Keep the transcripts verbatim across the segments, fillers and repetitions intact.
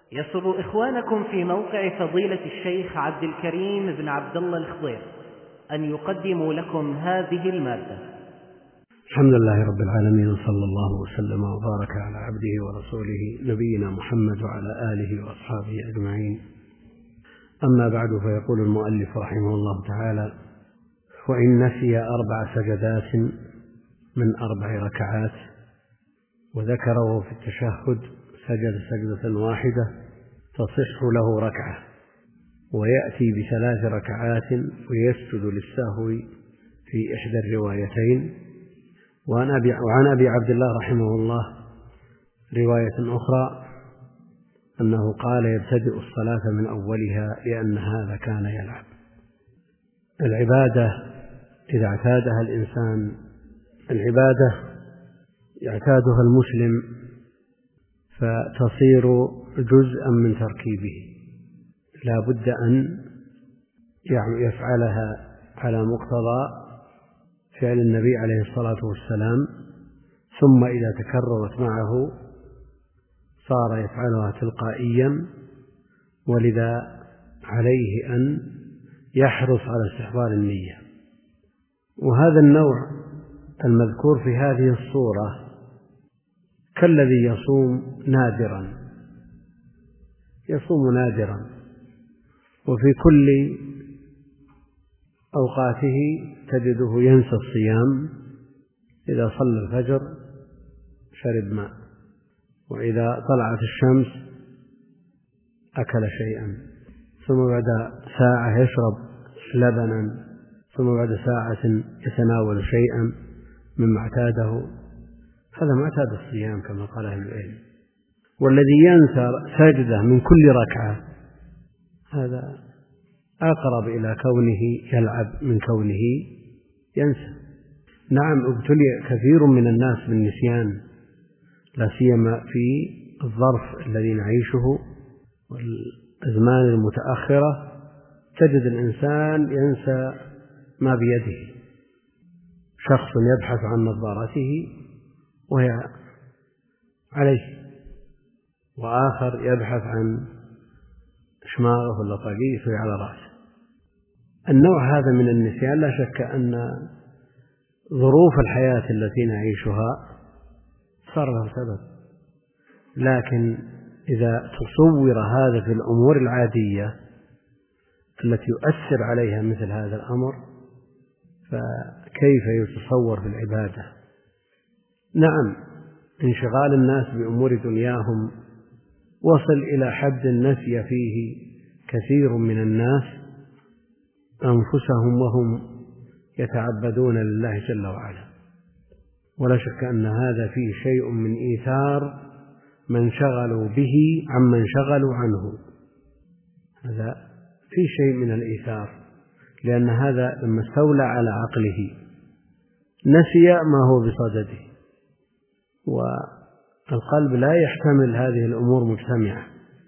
يسر إخوانكم في موقع فضيلة الشيخ عبد الكريم بن عبد الله الخضير أن يقدموا لكم هذه المادة. الحمد لله رب العالمين، وصلى الله وسلم وبارك على عبده ورسوله نبينا محمد وعلى آله وأصحابه أجمعين. أما بعد، فيقول المؤلف رحمه الله تعالى: وإن نسي أربع سجدات من أربع ركعات وذكره في التشهد سجد سجدة واحدة تصح له ركعة، ويأتي بثلاث ركعات ويسجد للسهو في إحدى الروايتين. وعن أبي عبد الله رحمه الله رواية أخرى أنه قال: يبتدئ الصلاة من أولها لأن هذا كان يلعب. العبادة إذا اعتادها الإنسان، العبادة يعتادها المسلم فتصير جزءا من تركيبه، لا بد أن يفعلها على مقتضى فعل النبي عليه الصلاة والسلام، ثم إذا تكررت معه صار يفعلها تلقائيا، ولذا عليه أن يحرص على استحضار النية. وهذا النوع المذكور في هذه الصورة كالذي يصوم نادرا، يصوم نادرا وفي كل أوقاته تجده ينسى الصيام. إذا صلى الفجر شرب ماء، وإذا طلعت الشمس أكل شيئا، ثم بعد ساعة يشرب لبنا، ثم بعد ساعة يتناول شيئا مما اعتاده. هذا ما اعتاد الصيام كما قال أهل العلم. والذي ينسى سجدة من كل ركعة هذا أقرب إلى كونه يلعب من كونه ينسى. نعم، ابتلي كثير من الناس بالنسيان، لا سيما في الظرف الذي نعيشه والأزمان المتأخرة، تجد الإنسان ينسى ما بيده. شخص يبحث عن نظارته وهي عليه، وآخر يبحث عن شماغه ولا طاقيته وهي على رأسه. النوع هذا من النسيان لا شك أن ظروف الحياة التي نعيشها صار له سبب، لكن إذا تصور هذا في الأمور العادية التي يؤثر عليها مثل هذا الأمر، فكيف يتصور في العبادة؟ نعم، انشغال الناس بأمور دنياهم وصل إلى حد نسي فيه كثير من الناس أنفسهم وهم يتعبدون لله جل وعلا. ولا شك أن هذا فيه شيء من إيثار من شغلوا به عمن شغلوا عنه. هذا فيه شيء من الإيثار، لأن هذا لما استولى على عقله نسي ما هو بصدده، والقلب لا يحتمل هذه الأمور مجتمعة.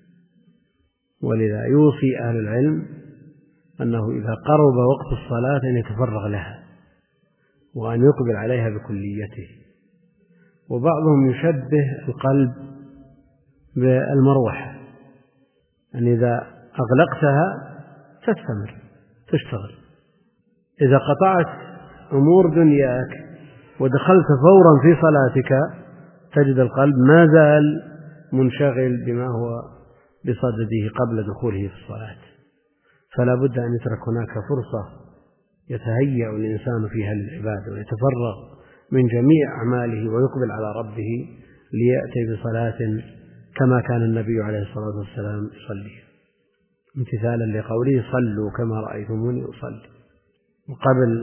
ولذا يوصي أهل العلم أنه إذا قرب وقت الصلاة أن يتفرغ لها وأن يقبل عليها بكليته. وبعضهم يشبه القلب بالمروحة، أن إذا أغلقتها تستمر تشتغل، إذا قطعت أمور دنياك ودخلت فورا في صلاتك تجد القلب ما زال منشغل بما هو بصدده قبل دخوله في الصلاة. فلا بد أن يترك هناك فرصة يتهيأ الإنسان فيها للعبادة ويتفرغ من جميع أعماله ويقبل على ربه ليأتي بصلاة كما كان النبي عليه الصلاة والسلام يصلي، امتثالا لقوله: صلوا كما رأيتموني أصلي. وقبل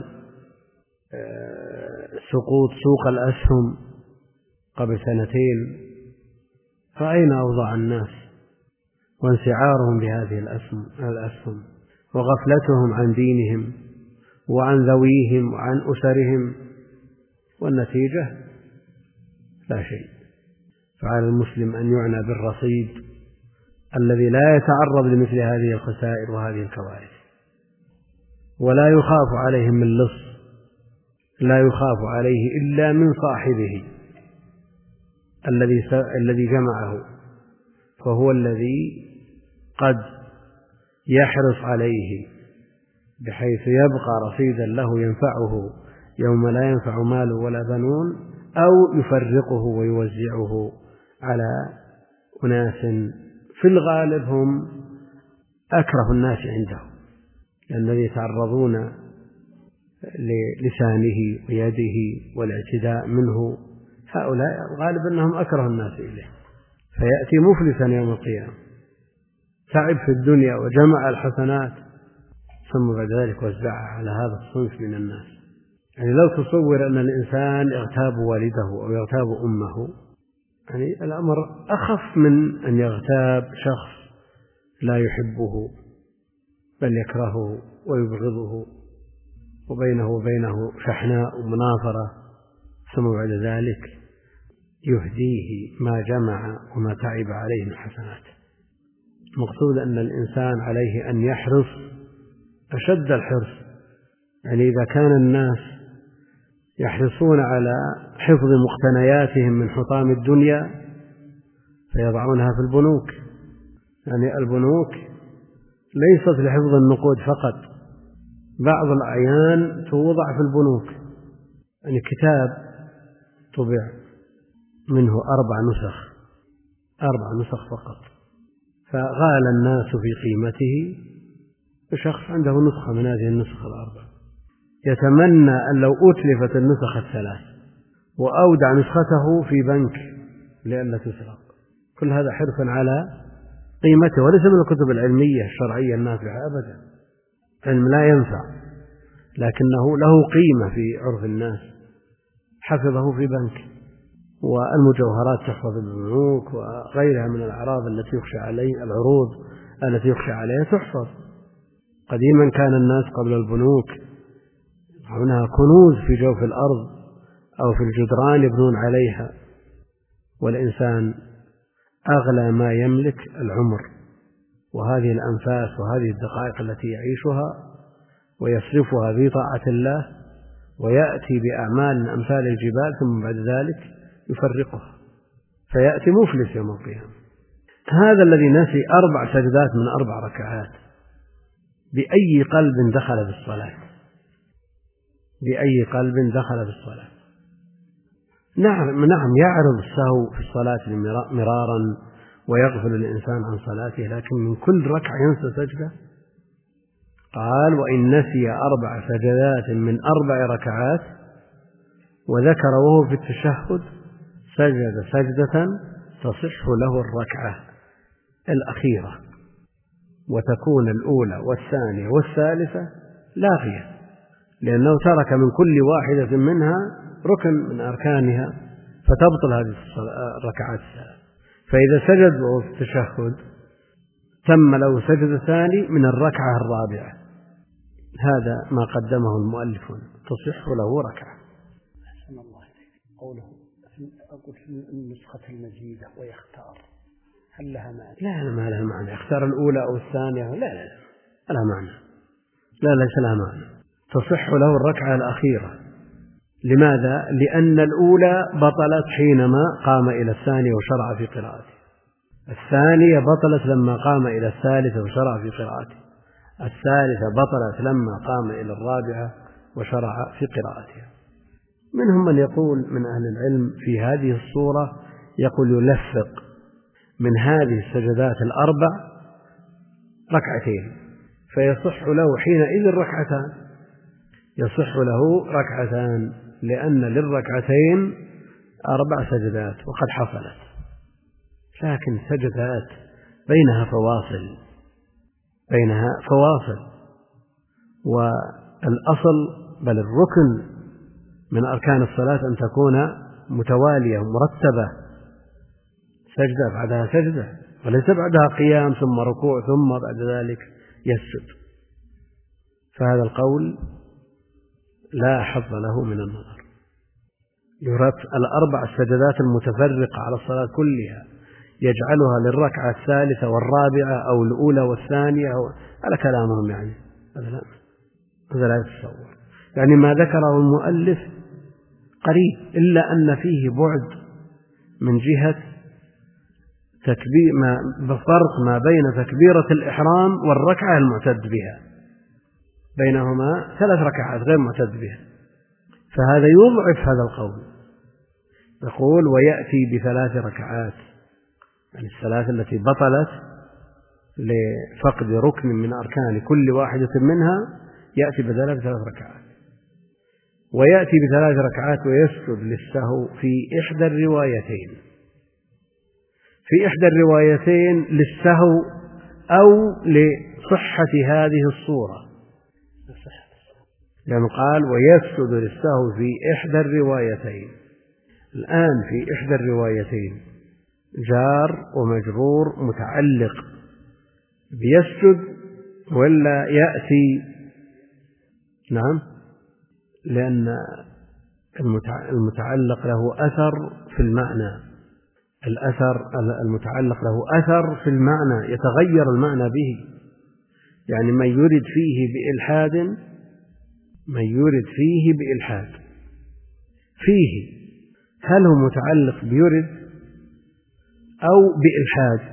سقوط سوق الأسهم قبل سنتين رأينا أوضاع الناس وانسعارهم بهذه الأسهم وغفلتهم عن دينهم وعن ذويهم وعن أسرهم، والنتيجة لا شيء. فعلى المسلم أن يعنى بالرصيد الذي لا يتعرض لمثل هذه الخسائر وهذه الكوارث، ولا يخاف عليهم من لص، لا يخاف عليه إلا من صاحبه الذي الذي جمعه. وهو الذي قد يحرص عليه بحيث يبقى رصيدا له ينفعه يوم لا ينفع مال ولا بنون، أو يفرقه ويوزعه على أناس في الغالب هم أكره الناس عنده، الذي يتعرضون للسانه ويده والاعتداء منه، هؤلاء الغالب أنهم أكره الناس إليه، فيأتي مفلسا يوم القيامة، تعب في الدنيا وجمع الحسنات ثم بعد ذلك وزعها على هذا الصنف من الناس. يعني لو تصور أن الإنسان يغتاب والده أو يغتاب أمه، يعني الأمر أخف من أن يغتاب شخص لا يحبه بل يكرهه ويبغضه وبينه وبينه شحناء ومنافرة، ثم بعد ذلك يهديه ما جمع وما تعب عليه من حسنات. مقصود أن الإنسان عليه أن يحرص أشد الحرص. يعني إذا كان الناس يحرصون على حفظ مقتنياتهم من حطام الدنيا فيضعونها في البنوك، يعني البنوك ليست لحفظ النقود فقط، بعض الأعيان توضع في البنوك. يعني كتاب طبع منه أربع نسخ أربع نسخ فقط، فغال الناس في قيمته، شخص عنده نسخة من هذه النسخ الأربع يتمنى أن لو أتلفت النسخ الثلاث وأودع نسخته في بنك لئلا تسرق. كل هذا حرصا على قيمته، وليس من الكتب العلمية الشرعية النافعة أبدا، علم لا ينفع لكنه له قيمة في عرف الناس، حفظه في بنك. والمجوهرات تحفظ بالبنوك وغيرها من الأعراض التي يخشى عليه العروض التي يخشى عليها تحفظ. قديما كان الناس قبل البنوك يضعونها كنوز في جوف الأرض أو في الجدران يبنون عليها، والإنسان أغلى ما يملك العمر وهذه الأنفاس وهذه الدقائق التي يعيشها ويصرفها في طاعة الله، ويأتي بأعمال أمثال الجبال ثم بعد ذلك يفرقها فيأتي مفلس يوم القيامة. هذا الذي نسي أربع سجدات من أربع ركعات بأي قلب دخل في الصلاة؟ بأي قلب دخل في الصلاة؟ نعم نعم يعرض السهو في الصلاة مرارا ويغفل الإنسان عن صلاته، لكن من كل ركعة ينسى سجدة. قال: وإن نسي أربع سجدات من أربع ركعات وذكر وهو في التشهد سجد سجدة تصح له الركعة الأخيرة، وتكون الأولى والثانية والثالثة لاغية، لأنه ترك من كل واحدة منها ركن من أركانها فتبطل هذه الركعات الثلاث. فإذا سجد وهو في التشهد تم له سجد ثاني من الركعة الرابعة. هذا ما قدمه المؤلف، تصح له ركعة. أحسن الله إليك. قوله أقول في النسخة المزيدة ويختار، هل لها معنى؟ لا لا ما لها معنى، يختار الأولى أو الثانية، لا لا لا لها معنى، لا ليس لها معنى. تصح له الركعة الأخيرة. لماذا؟ لأن الأولى بطلت حينما قام إلى الثانية وشرع في قراءته، الثانية بطلت لما قام إلى الثالثة وشرع في قراءته، الثالثة بطلت لما قام إلى الرابعة وشرع في قراءتها. منهم من يقول من أهل العلم في هذه الصورة يقول يلفق من هذه السجدات الأربع ركعتين فيصح له حينئذ ركعتان، يصح له ركعتان لأن للركعتين أربع سجدات وقد حصلت، لكن سجدات بينها فواصل بينها فواصل والأصل بل الركن من أركان الصلاة أن تكون متوالية مرتبة، سجدة بعدها سجدة، وليس بعدها قيام ثم ركوع ثم بعد ذلك يسجد. فهذا القول لا حظ له من النظر. يرد الأربع السجدات المتفرقة على الصلاة كلها يجعلها للركعة الثالثة والرابعة أو الأولى والثانية أو على كلامهم، يعني هذا لا هذا لا يتصور. يعني ما ذكره المؤلف قريب، إلا أن فيه بعد من جهة تكبير ما بفرق ما بين تكبيرة الإحرام والركعة المعتد بها، بينهما ثلاث ركعات غير معتد بها، فهذا يضعف هذا القول. يقول ويأتي بثلاث ركعات، يعني الثلاث التي بطلت لفقد ركن من أركان كل واحدة منها يأتي بدلها بثلاث ركعات. ويأتي بثلاث ركعات ويسجد للسهو في إحدى الروايتين، في إحدى الروايتين للسهو أو لصحة هذه الصورة، لأنه يعني قال ويسجد للسهو في إحدى الروايتين. الآن في إحدى الروايتين جار ومجرور متعلق بيسجد ولا يأتي؟ نعم، لأن المتعلق له أثر في المعنى، الأثر المتعلق له أثر في المعنى يتغير المعنى به، يعني من يرد فيه بإلحاد، من يرد فيه بإلحاد فيه، هل هو متعلق بيرد أو بإلحاد؟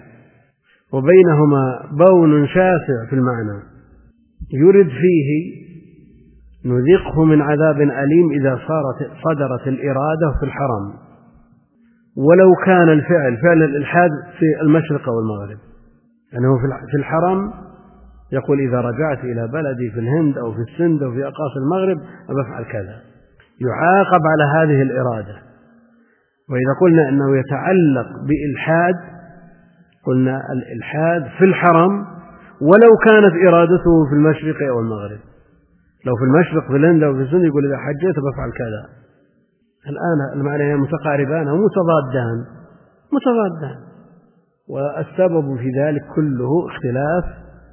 وبينهما بون شاسع في المعنى. يرد فيه نذقه من عذاب أليم إذا صارت صدرت الإرادة في الحرم، ولو كان الفعل فعل الإلحاد في المشرق والمغرب، يعني هو في الحرم يقول إذا رجعت إلى بلدي في الهند أو في السند أو في أقاصي المغرب أفعل كذا، يعاقب على هذه الإرادة. وإذا قلنا أنه يتعلق بإلحاد قلنا الإلحاد في الحرم ولو كانت إرادته في المشرق أو المغرب، لو في المشرق في الهند أو في السند يقول إذا حجيت بفعل كذا. الآن المعنى متقاربان أو متضادان، متضادان، والسبب في ذلك كله اختلاف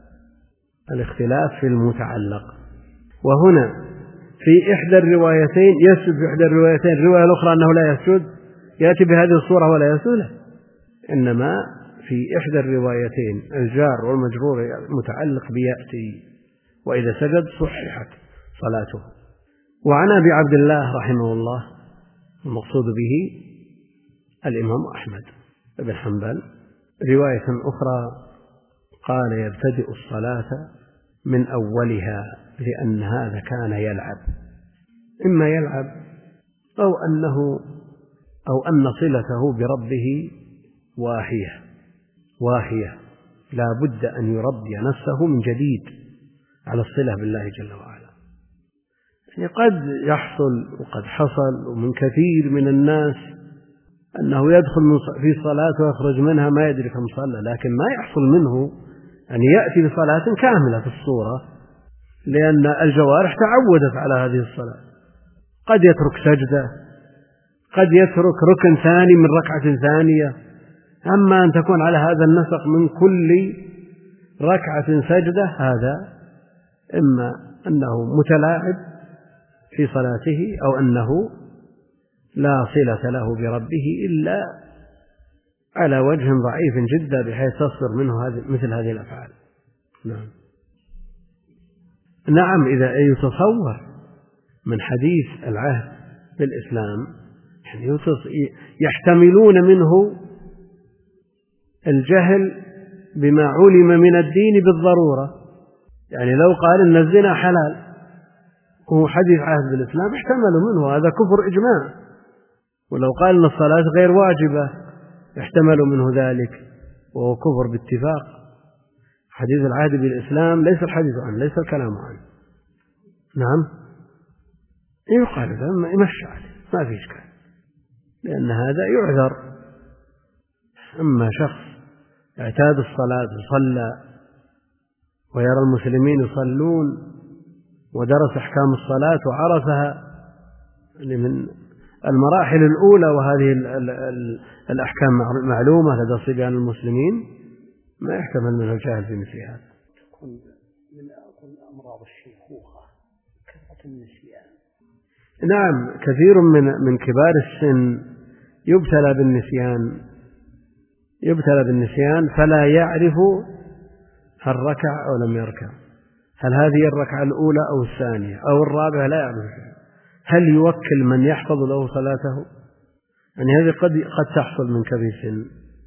الاختلاف في المتعلق. وهنا في إحدى الروايتين يسجد، في إحدى الروايتين الرواية الأخرى أنه لا يسجد، يأتي بهذه الصورة ولا يسجد، إنما في إحدى الروايتين الجار والمجرور متعلق بيأتي، وإذا سجد صححت صلاته. وعن أبي عبد الله رحمه الله المقصود به الإمام أحمد بن حنبل رواية أخرى قال يبتدئ الصلاة من أولها، لأن هذا كان يلعب، إما يلعب أو أنه أو أن صلته بربه واهية واهية لا بد أن يربي نفسه من جديد على الصلة بالله جل وعلا. يعني قد يحصل وقد حصل ومن كثير من الناس أنه يدخل في صلاة ويخرج منها ما يدري كم صلى، لكن ما يحصل منه أن يأتي بصلاة كاملة في الصورة، لأن الجوارح تعودت على هذه الصلاة. قد يترك سجدة، قد يترك ركن ثاني من ركعة ثانية، أما أن تكون على هذا النسق من كل ركعة سجدة، هذا إما أنه متلاعب في صلاته أو أنه لا صلة له بربه إلا على وجه ضعيف جدا بحيث تصدر منه هذه مثل هذه الأفعال. نعم نعم إذا يتصور من حديث العهد بالإسلام يعني يحتملون منه الجهل بما علم من الدين بالضرورة. يعني لو قال إن الزنا حلال وهو حديث عهد بالإسلام احتملوا منه هذا كفر إجماع، ولو قال إن الصلاة غير واجبة يحتمل منه ذلك وهو كفر باتفاق. حديث العهد بالإسلام ليس الحديث عنه، ليس الكلام عنه. نعم يقال هذا يمشي عليه ما في إشكال، لأن هذا يعذر. أما شخص اعتاد الصلاة وصلى ويرى المسلمين يصلون ودرس أحكام الصلاة وعرفها من المراحل الأولى، وهذه الأحكام معلومة لدى صبيان المسلمين، ما يحتمل منه الجهل في مثل هذا. تكون من أمراض الشيخوخة كثرة النسيان. نعم كثير من من كبار السن يبتلى بالنسيان يبتلى بالنسيان فلا يعرف هل ركع أو لم يركع، هل هذه الركعة الأولى أو الثانية أو الرابعة، لا يعرف. هل يوكل من يحفظ له صلاته؟ يعني هذه قد قد تحصل من كبير سن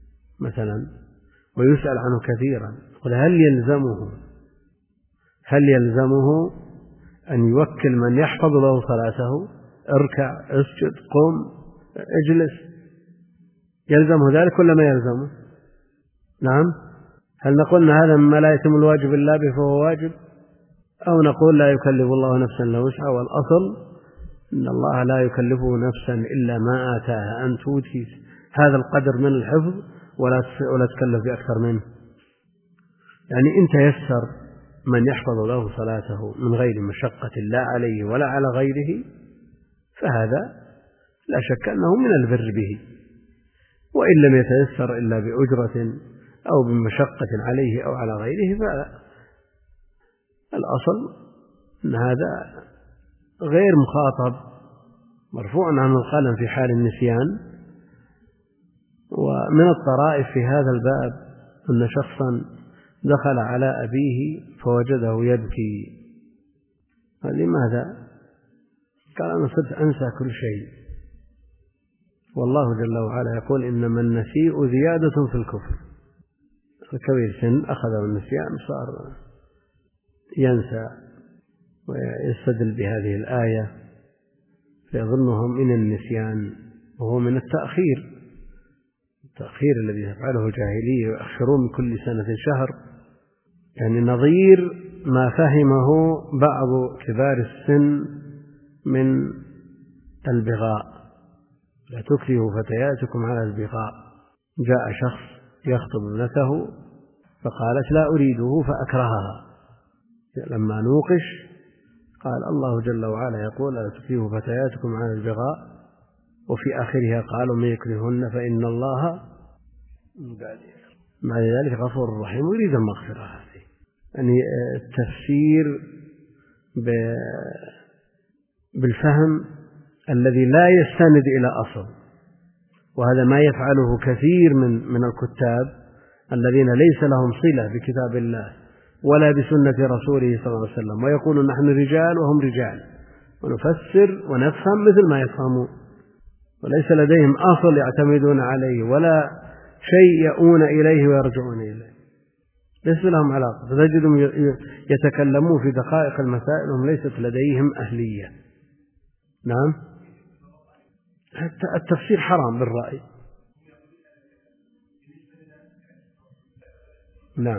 مثلا ويسأل عنه كثيرا، قل هل يلزمه هل يلزمه أن يوكل من يحفظ له صلاته؟ اركع، اسجد، قم، اجلس، يلزمه ذلك ولا ما يلزمه؟ نعم. هل نقول هذا مما لا يتم الواجب إلا به فهو واجب، أو نقول لا يكلف الله نفسا إلا وسعها، والأصل إن الله لا يكلف نفسا إلا ما آتاها، أن توتي هذا القدر من الحفظ ولا ولا تكلف بأكثر منه. يعني إن تيسر من يحفظ له صلاته من غير مشقة لا عليه ولا على غيره فهذا لا شك أنه من البر به، وإن لم يتيسر إلا بأجرة أو بمشقة عليه أو على غيره فالأصل أن هذا غير مخاطب، مرفوع عنه القلم في حال النسيان. ومن الطرائف في هذا الباب أن شخصا دخل على أبيه فوجده يبكي، قال لماذا؟ قال أنا صرت أنسى كل شيء، والله جل وعلا يقول إنما النسيء زيادة في الكفر. الكبير سن أخذه النسيان صار ينسى ويستدل بهذه الآية فيظنهم من النسيان، وهو من التأخير، التأخير الذي يفعله الجاهلية ويؤخرون من كل سنة شهر، يعني نظير ما فهمه بعض كبار السن من البغاء. لا تكرهوا فتياتكم على البغاء. جاء شخص يخطب ابنته فقالت لا أريده فأكرهها، لما نوقش قال الله جل وعلا يقول لا تكرهوا فتياتكم على البغاء، وفي آخرها قالوا من يكرهن فإن الله مع ذلك غفور رحيم ويريد المغفرة. هذه يعني التفسير بالفهم الذي لا يستند إلى أصل، وهذا ما يفعله كثير من من الكتاب الذين ليس لهم صلة بكتاب الله ولا بسنة رسوله صلى الله عليه وسلم، ويقولون نحن رجال وهم رجال ونفسر ونفهم مثل ما يفهمون، وليس لديهم أصل يعتمدون عليه ولا شيء يؤون إليه ويرجعون إليه، ليس لهم علاقة. فتجدهم يتكلمون في دقائق المسائل وهم ليست لديهم أهلية. نعم، التفسير حرام بالرأي. نعم.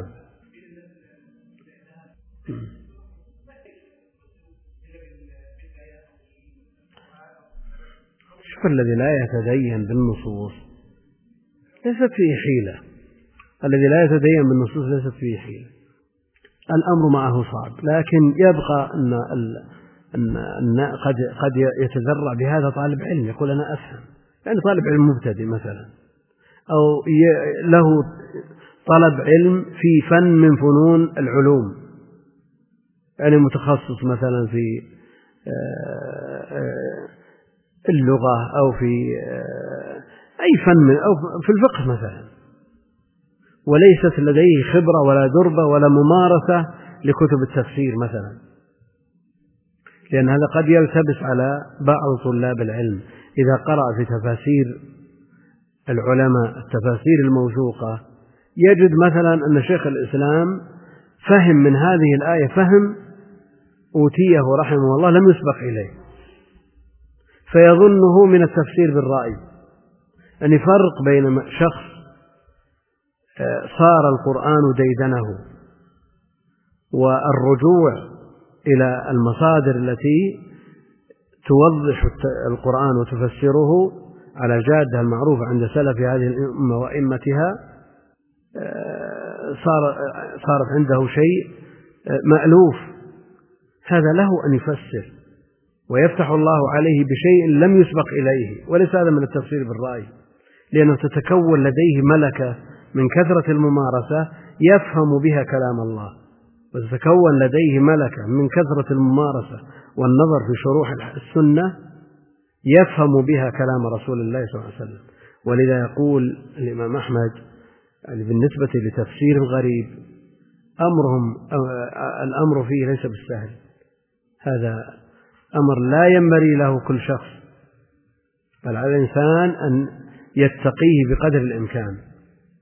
شوف، الذي لا يتدين بالنصوص ليست فيه حيلة، الذي لا يتدين بالنصوص ليست فيه حيلة. الأمر معه صعب، لكن يبقى أن أن قد قد يتذرع بهذا طالب علم يقول أنا أفهم، يعني طالب علم مبتدئ مثلا، أو له طلب علم في فن من فنون العلوم، يعني متخصص مثلا في اللغة أو في أي فن من أو في الفقه مثلا، وليست لديه خبرة ولا دربة ولا ممارسة لكتب التفسير مثلا، لأن هذا قد يلتبس على بعض طلاب العلم إذا قرأ في تفاسير العلماء التفاسير الموثوقة يجد مثلا أن شيخ الإسلام فهم من هذه الآية فهم أوتيه رحمه الله لم يسبق إليه، فيظنه من التفسير بالرأي. أن فرق بين شخص صار القرآن ديدنه والرجوع إلى المصادر التي توضح القرآن وتفسره على الجادة المعروفة عند سلف هذه الأمة وأئمتها، صار صارت عنده شيء مألوف، هذا له أن يفسر ويفتح الله عليه بشيء لم يسبق إليه، وليس هذا من التفسير بالرأي، لأنه تتكون لديه ملكة من كثرة الممارسة يفهم بها كلام الله، وتتكون لديه ملكة من كثرة الممارسة والنظر في شروح السنة يفهم بها كلام رسول الله صلى الله عليه وسلم. ولذا يقول الإمام أحمد يعني بالنسبة لتفسير الغريب أمرهم الأمر فيه ليس بالسهل، هذا أمر لا ينبغي له كل شخص، بل على الإنسان أن يتقيه بقدر الإمكان.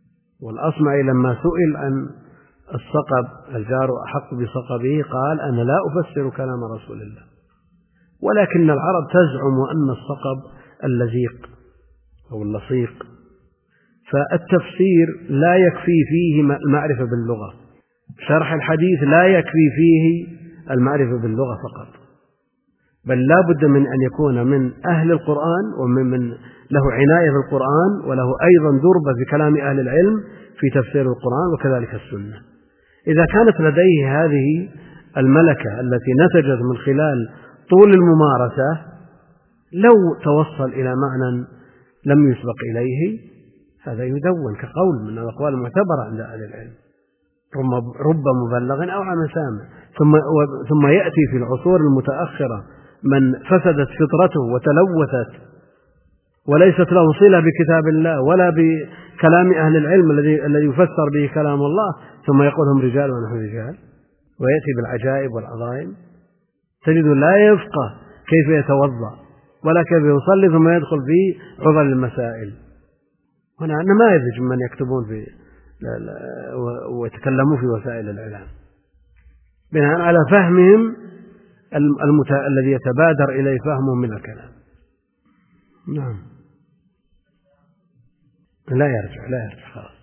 والأصمعي لما سئل عن الصقب الجار أحق بصقبه قال أنا لا أفسر كلام رسول الله، ولكن العرب تزعم أن الصقب اللزيق أو اللصيق، فالتفسير لا يكفي فيه المعرفة باللغة، شرح الحديث لا يكفي فيه المعرفة باللغة فقط، بل لا بد من أن يكون من أهل القرآن ومن من له عناية بالقرآن وله أيضا دربة في كلام أهل العلم في تفسير القرآن وكذلك السنة. إذا كانت لديه هذه الملكة التي نتجت من خلال طول الممارسة، لو توصل إلى معنى لم يسبق إليه هذا يدون كقول من الأقوال المعتبرة عند أهل العلم، رب مبلغ أو عن سامع. ثم, ثم يأتي في العصور المتأخرة من فسدت فطرته وتلوثت وليست له صلة بكتاب الله ولا بكلام أهل العلم الذي الذي يفسر به كلام الله، ثم يقولهم رجال ونحن رجال، ويأتي بالعجائب والعظائم. تجد لا يفقه كيف يتوضأ ولا كيف يصلي ثم يدخل في عضل المسائل. هنا نماذج من يكتبون في ويتكلمون في وسائل الإعلام بناء على فهمهم المت... الذي يتبادر إليه فهمهم من الكلام. نعم لا يرجع لا يرجع خلاص.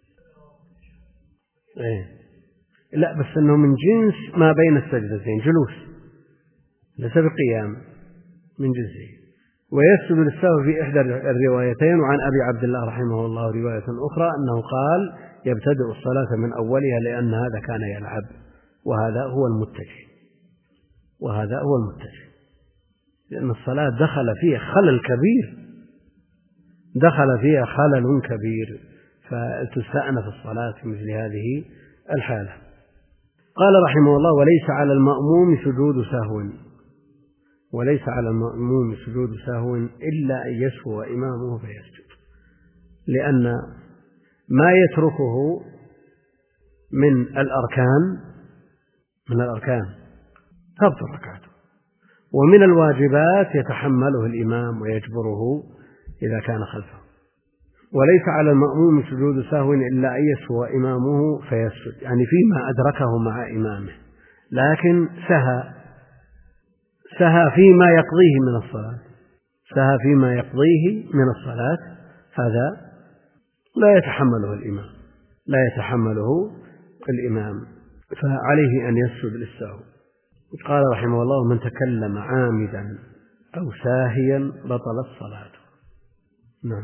إيه؟ لا بس أنه من جنس ما بين السجدتين جلوس ليس بقيام، من جنسه. ويسجد للسهو في إحدى الروايتين. وعن أبي عبد الله رحمه الله رواية أخرى أنه قال يبتدئ الصلاة من أولها لأن هذا كان يلعب، وهذا هو المتجه وهذا هو المتجه لأن الصلاة دخل فيها خلل كبير دخل فيها خلل كبير فتستأنف الصلاة في مثل هذه الحالة. قال رحمه الله وليس على المأموم سجود سهو وليس على المأموم سجود سهو إلا أن يسهو إمامه فيسجد، لأن ما يتركه من الأركان من الأركان تبطل ركعته، ومن الواجبات يتحمله الإمام ويجبره إذا كان خلفه. وليس على المأموم سجود سهو إلا أن يسهو إمامه فيسجد، يعني فيما أدركه مع إمامه، لكن سهى سهى فيما يقضيه من الصلاة سهى فيما يقضيه من الصلاة هذا لا يتحمله الإمام لا يتحمله الإمام فعليه أن يسجد للسهو. قال رحمه الله من تكلم عامدا أو ساهيا بطلت صلاته. نعم.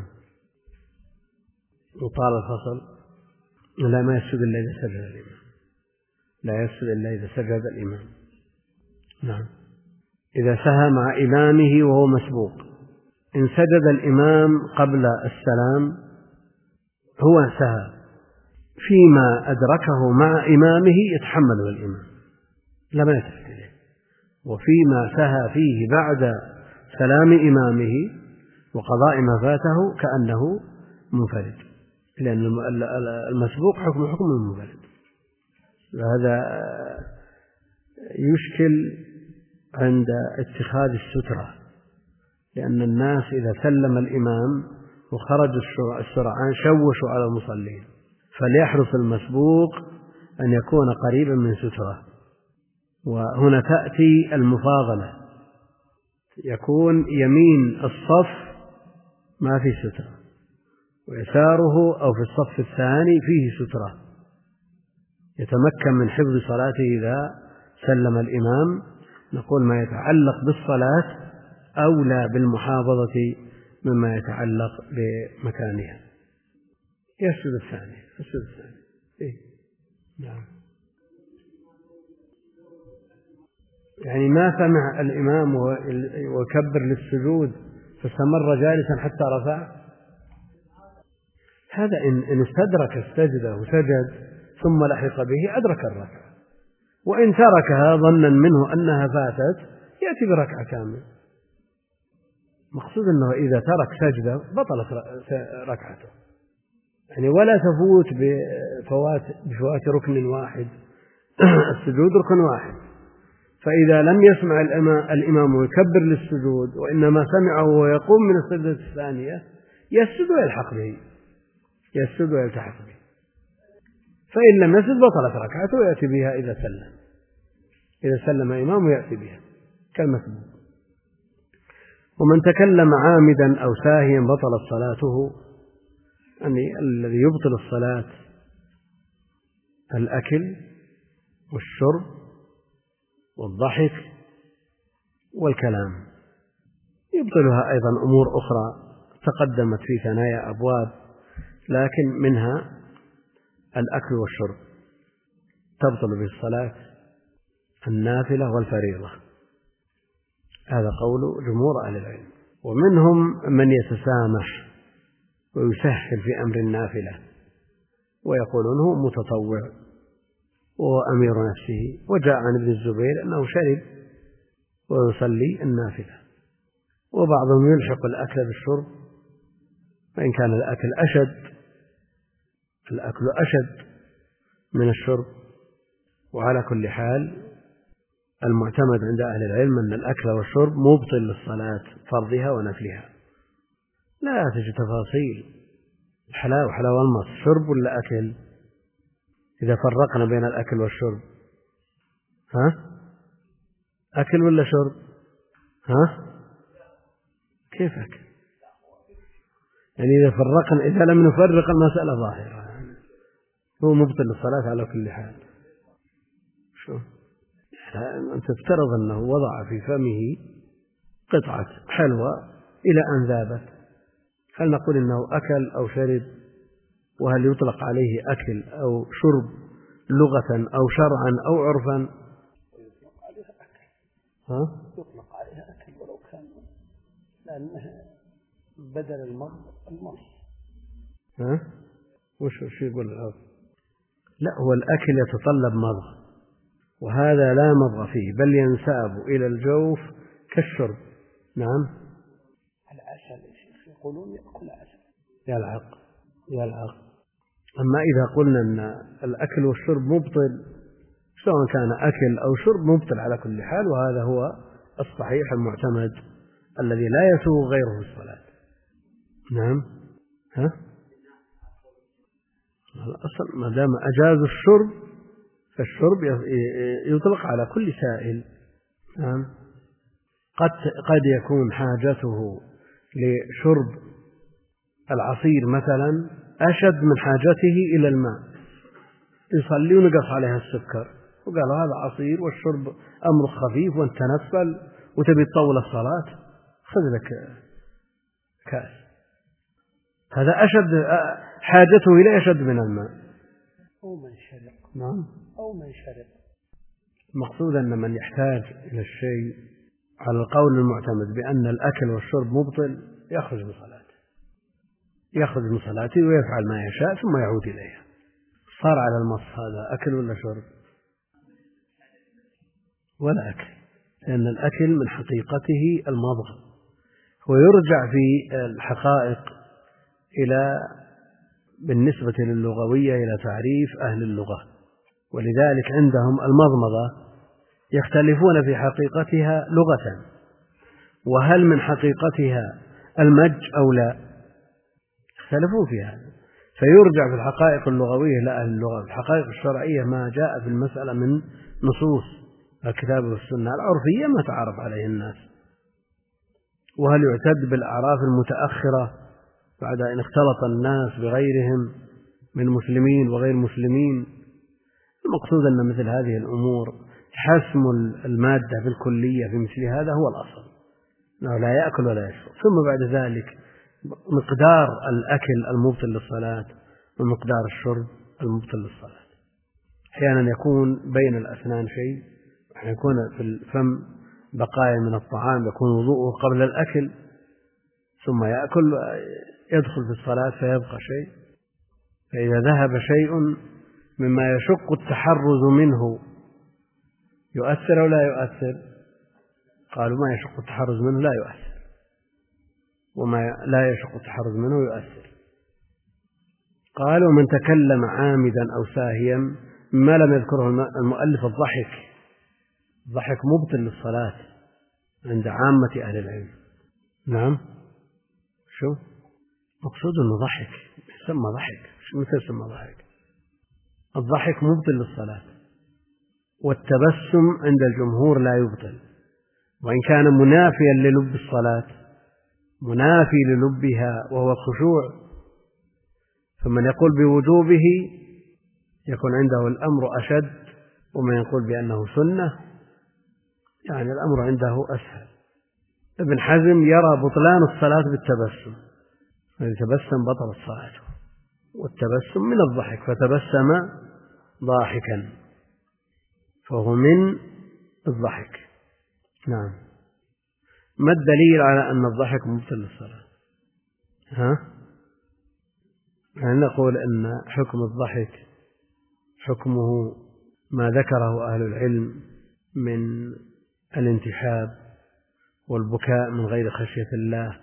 وطال الفصل لا ما يسجد إلا إذا سجد الإمام لا يسجد إلا إذا سجد الإمام. نعم. إذا سهى مع إمامه وهو مسبوق، إن سجد الإمام قبل السلام هو سهى فيما أدركه مع إمامه يتحمله الإمام لا ما يتفت إليه، وفيما سهى فيه بعد سلام إمامه وقضاء ما فاته كأنه منفرد، لأن المسبوق حكم حكم المنفرد. هذا يشكل عند اتخاذ السترة، لأن الناس إذا سلم الإمام وخرج السرعان شوشوا على المصلين، فليحرص المسبوق أن يكون قريبا من سترة. وهنا تأتي المفاضلة، يكون يمين الصف ما في سترة ويساره أو في الصف الثاني فيه سترة، يتمكن من حفظ صلاته إذا سلم الإمام. نقول ما يتعلق بالصلاة أولى بالمحافظة مما يتعلق بمكانها. يسجد الثاني يسجد الثاني إيه؟ نعم. يعني ما سمع الإمام وكبر للسجود فاستمر جالسا حتى رفع، هذا إن استدرك السجدة وسجد ثم لحق به أدرك الركعة، وإن تركها ظنا منه أنها فاتت يأتي بركعة كاملة. مقصود أنه إذا ترك سجدة بطلت ركعته، يعني ولا تفوت بفوات, بفوات ركن واحد السجود ركن واحد. فإذا لم يسمع الإمام ويكبر للسجود وإنما سمعه ويقوم من السجدة الثانية يسجد ويلحق به يسجد ويلتحق به فإن لم يسجد بطلت ركعته ويأتي بها إذا سلم، إذا سلم إمامه يأتي بها كالمسبوق. ومن تكلم عامدا أو ساهيا بطلت صلاته، يعني الذي يبطل الصلاة الأكل والشرب والضحك والكلام، يبطلها أيضا أمور أخرى تقدمت في ثنايا أبواب، لكن منها الأكل والشرب تبطل بالصلاة النافلة والفريضة. هذا قول جمهور أهل العلم. ومنهم من يتسامح ويسهل في أمر النافلة ويقولون هو متطوع وهو أمير نفسه. وجاء عن ابن الزبير أنه شرب ويصلي النافلة. وبعضهم يلحق الأكل بالشرب، فإن كان الأكل أشد الأكل أشد من الشرب. وعلى كل حال المعتمد عند أهل العلم أن الأكل والشرب مبطل للصلاة فرضها ونفلها. لا تجد تفاصيل الحلاوة حلاوة المص، شرب ولا أكل؟ إذا فرقنا بين الأكل والشرب، ها أكل ولا شرب؟ ها كيف أكل؟ يعني إذا فرقنا، إذا لم نفرق المسألة ظاهرة، هو مبطل للصلاة على كل حال. شو أنت تفترض أنه وضع في فمه قطعة حلوى إلى أن ذابت، هل نقول إنه أكل أو شرب؟ وهل يطلق عليه أكل أو شرب لغة أو شرعا أو عرفا؟ يطلق عليها أكل. ها؟ يطلق عليها أكل ولو كان، لأنها بدل المضغ المص. ها؟ وش وش يقول العرف؟ لا، هو الأكل يتطلب مضغ، وهذا لا مضغ فيه، بل ينساب إلى الجوف كالشرب. نعم. العسل يا شيخ يقولون يأكل عسل. يلعق يلعق. أما إذا قلنا أن الأكل والشرب مبطل، سواء كان أكل أو شرب مبطل على كل حال، وهذا هو الصحيح المعتمد الذي لا يسوغ غيره في الصلاة. نعم. ها؟ الأصل ما دام أجاز الشرب فالشرب يطلق على كل سائل. نعم. قد قد يكون حاجته لشرب العصير مثلا أشد من حاجته إلى الماء، يصلي ونقص عليها السكر وقال هذا عصير والشرب أمر خفيف وانت تنفل وتبي تطول الصلاة، خذ لك كأس. هذا أشد حاجته إلى أشد من الماء. أو من شرب. نعم. أو من شرب. المقصود أن من يحتاج إلى الشيء على القول المعتمد بأن الأكل والشرب مبطل يخرج من صلاته، يخرج من صلاته ويفعل ما يشاء ثم يعود إليها. صار على النص هذا أكل ولا شرب؟ ولا أكل، لأن الأكل من حقيقته المضغ، ويرجع في الحقائق إلى بالنسبة للغوية إلى تعريف أهل اللغة، ولذلك عندهم المضمضة يختلفون في حقيقتها لغة، وهل من حقيقتها المج أو لا، يختلفون في هذا. فيرجع في الحقائق اللغوية لأهل اللغة. في الحقائق الشرعية ما جاء في المسألة من نصوص الكتاب والسنة العرفية ما تعرف عليه الناس. وهل يعتد بالأعراف المتأخرة بعد أن اختلط الناس بغيرهم من مسلمين وغير مسلمين؟ المقصود أن مثل هذه الأمور حسم المادة بالكلية في مثل هذا هو الأصل، أنه لا يأكل ولا يشرب. ثم بعد ذلك مقدار الأكل المبطل للصلاة ومقدار الشرب المبطل للصلاة. أحيانا يكون بين الأسنان شيء، أحيانا يكون في الفم بقايا من الطعام يكون وضوءه قبل الأكل ثم يأكل يدخل في الصلاة فيبقى شيء. فإذا ذهب شيء مما يشق التحرز منه يؤثر أو لا يؤثر؟ قالوا ما يشق التحرز منه لا يؤثر، وما لا يشق التحرز منه يؤثر. قالوا من تكلم عامدا أو ساهيا ما لم يذكره المؤلف الضحك. الضحك مبطل للصلاة عند عامة أهل العلم. نعم. شو مقصود أنه ضحك يسمى ضحك؟ شو مثل يسمى ضحك؟ الضحك مبطل للصلاة، والتبسم عند الجمهور لا يبطل، وإن كان منافيا للب الصلاة، منافي للبها وهو الخشوع، فمن يقول بوجوبه يكون عنده الأمر أشد، ومن يقول بأنه سنة يعني الأمر عنده أسهل. ابن حزم يرى بطلان الصلاة بالتبسم، من تبسم بطل الصلاة، والتبسم من الضحك، فتبسم ضاحكا فهو من الضحك. نعم. ما الدليل على أن الضحك مبطل للصلاة؟ ها؟ يعني نقول أن حكم الضحك حكمه ما ذكره أهل العلم من الانتحاب والبكاء من غير خشية الله،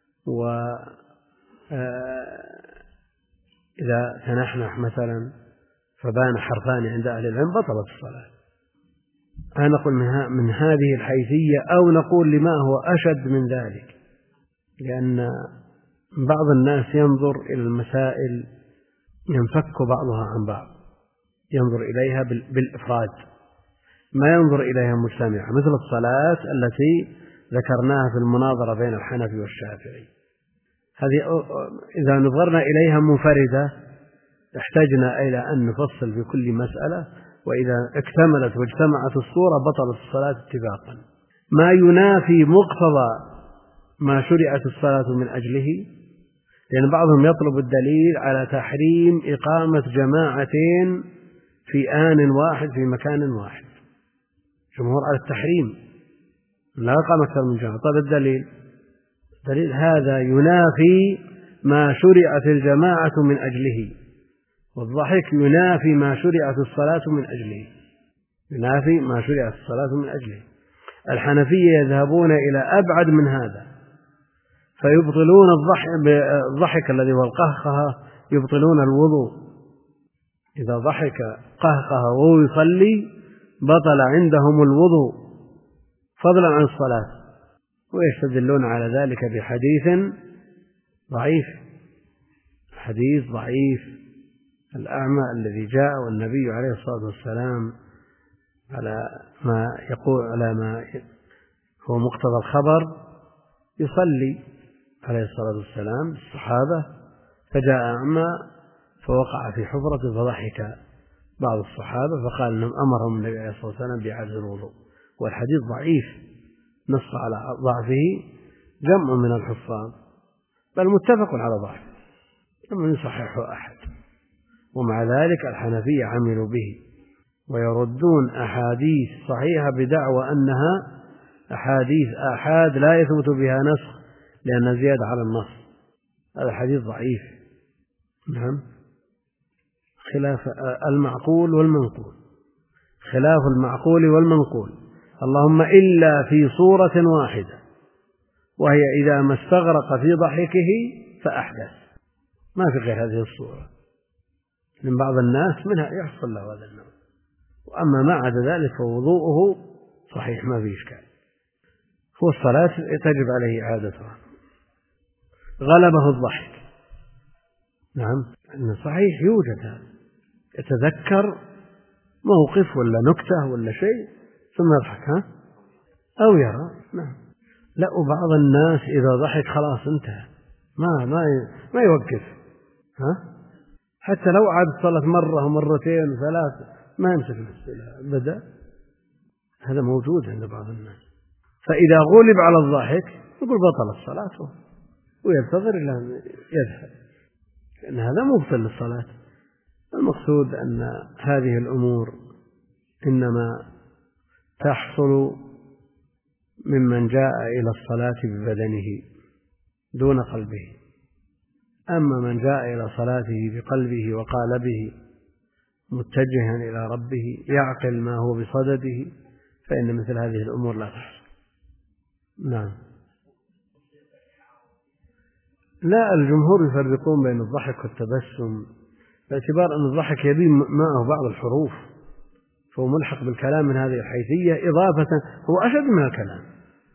وإذا تنحنح مثلا فبان حرفان عند أهل العلم بطلت الصلاة. أنا نقول من هذه الحيثية، أو نقول لما هو أشد من ذلك، لأن بعض الناس ينظر إلى المسائل ينفك بعضها عن بعض، ينظر إليها بالإفراد، ما ينظر إليها مجتمعة، مثل الصلاة التي ذكرناها في المناظرة بين الحنفي والشافعي. هذه إذا نظرنا إليها منفردة احتجنا إلى أن نفصل في كل مسألة، وإذا اكتملت واجتمعت الصورة بطلت الصلاة اتفاقا. ما ينافي مقتضى ما شرعت الصلاة من أجله، لأن بعضهم يطلب الدليل على تحريم إقامة جماعتين في آن واحد في مكان واحد، جمهور على التحريم لا يقام أكثر من جماعة. طيب الدليل؟ دليل هذا ينافي ما شرعت الجماعة من أجله، والضحك ينافي ما شرعت الصلاة من أجله، ينافي ما شرعت الصلاة من أجله. الحنفية يذهبون إلى أبعد من هذا، فيبطلون الضحك الذي هو القهقه، يبطلون الوضوء. إذا ضحك قهقه وهو يصلي بطل عندهم الوضوء فضلا عن الصلاة، ويستدلون على ذلك بحديث ضعيف، حديث ضعيف الأعمى الذي جاء والنبي عليه الصلاة والسلام على ما يقول على ما هو مقتضى الخبر يصلي عليه الصلاة والسلام الصحابة، فجاء أعمى فوقع في حفرة فضحك بعض الصحابة فقال أنهم أمرهم النبي عليه الصلاة والسلام بإعادة الوضوء، والحديث ضعيف نص على ضعفه جمع من الحفاظ، بل متفق على ضعفه لم يصححه أحد. ومع ذلك الحنفية عملوا به ويردون أحاديث صحيحة بدعوى أنها أحاديث آحاد لا يثبت بها نسخ لأن زيادة على النص. هذا حديث ضعيف. نعم. خلاف المعقول والمنقول، خلاف المعقول والمنقول، اللهم إلا في صورة واحدة، وهي إذا ما استغرق في ضحكه فأحدث، ما في غير هذه الصورة. من بعض الناس منها يحصل له هذا النوع، وأما ما عدا ذلك فوضوءه صحيح ما في إشكال، هو الصلاة تجب عليه إعادتها. غلبه الضحك، نعم أنه صحيح يوجد هذا، يتذكر موقف ولا نكتة ولا شيء ثم يضحك ها أو يرى. نعم. لا، وبعض الناس إذا ضحك خلاص انتهى، ما ما ما يوقف، ها حتى لو عاد الصلاة مرة ومرتين وثلاث ما يمسك نفسه بدأ. هذا موجود عند بعض الناس، فإذا غلب على الضحك يقول بطل الصلاة وينتظر إلى أن يذهب، لأن هذا مبطل للصلاة. المقصود أن هذه الأمور إنما تحصل ممن جاء إلى الصلاة ببدنه دون قلبه، أما من جاء إلى صلاته بقلبه وقالبه متجها إلى ربه يعقل ما هو بصدده فإن مثل هذه الأمور لا تحصل. نعم. لا، الجمهور يفرقون بين الضحك والتبسم باعتبار أن الضحك يبين معه بعض الحروف، فهو ملحق بالكلام من هذه الحيثية إضافة، هو أشد من الكلام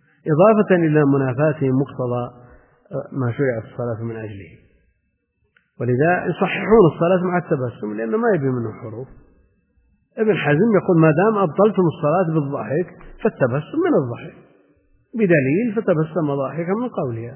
إضافة إلى منافاته مقتضى ما شرعت الصلاة من أجله. ولذا يصححون الصلاة مع التبسم لأنه ما يبي منه حروف. ابن حزم يقول ما دام أبطلتم الصلاة بالضحك فالتبسم من الضحك، بدليل فتبسم ضاحكا من قولها.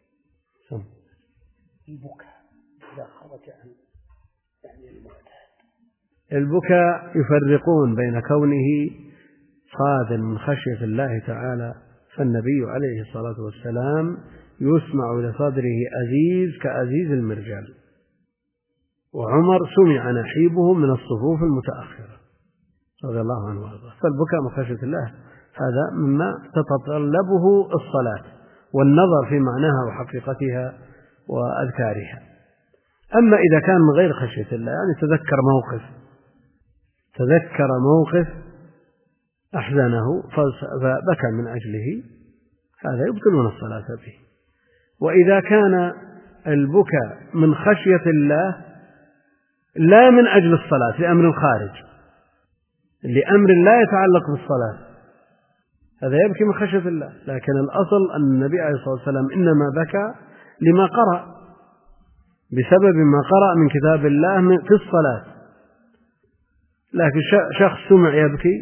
البكاء إذا خرج عن يعني المعتاد. البكاء يفرقون بين كونه صادر من خشية الله تعالى، فالنبي عليه الصلاة والسلام يسمع لصدره أزيز كأزيز المرجل، وعمر سمع نحيبه من الصفوف المتأخرة رضي الله عنه وارضاه. فالبكاء من خشية الله هذا مما تتطلبه الصلاة والنظر في معناها وحقيقتها وأذكارها. أما إذا كان من غير خشية الله، يعني تذكر موقف تذكر موقف أحزنه فبكى من أجله، هذا يبطلون الصلاة به. وإذا كان البكاء من خشية الله لا من أجل الصلاة، لأمر خارج، لأمر لا يتعلق بالصلاة، هذا يبكي من خشية الله. لكن الأصل أن النبي عليه الصلاة والسلام إنما بكى لما قرأ، بسبب ما قرأ من كتاب الله في الصلاة. لكن شخص سمع يبكي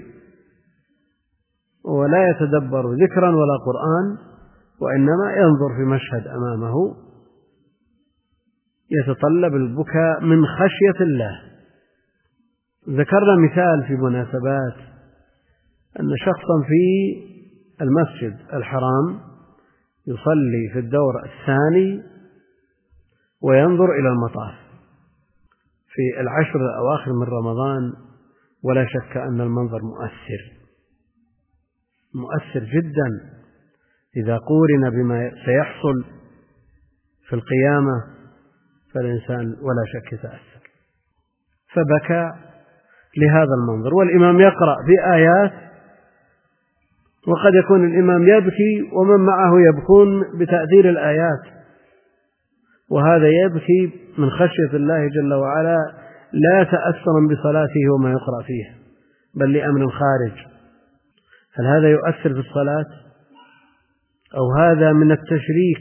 ولا يتدبر ذكرا ولا قرآن، وإنما ينظر في مشهد أمامه، يتطلب البكاء من خشية الله. ذكرنا مثال في مناسبات أن شخصا في المسجد الحرام يصلي في الدور الثاني وينظر إلى المطاف في العشر الأواخر من رمضان، ولا شك أن المنظر مؤثر مؤثر جدا إذا قورن بما سيحصل في القيامة، فالإنسان ولا شك يتأثر. فبكى لهذا المنظر، والإمام يقرأ في آيات، وقد يكون الإمام يبكي ومن معه يبكون بتأثير الآيات، وهذا يبكي من خشية الله جل وعلا لا تأثرا بصلاته وما يقرأ فيها، بل لأمر خارج. هل هذا يؤثر في الصلاة؟ أو هذا من التشريك؟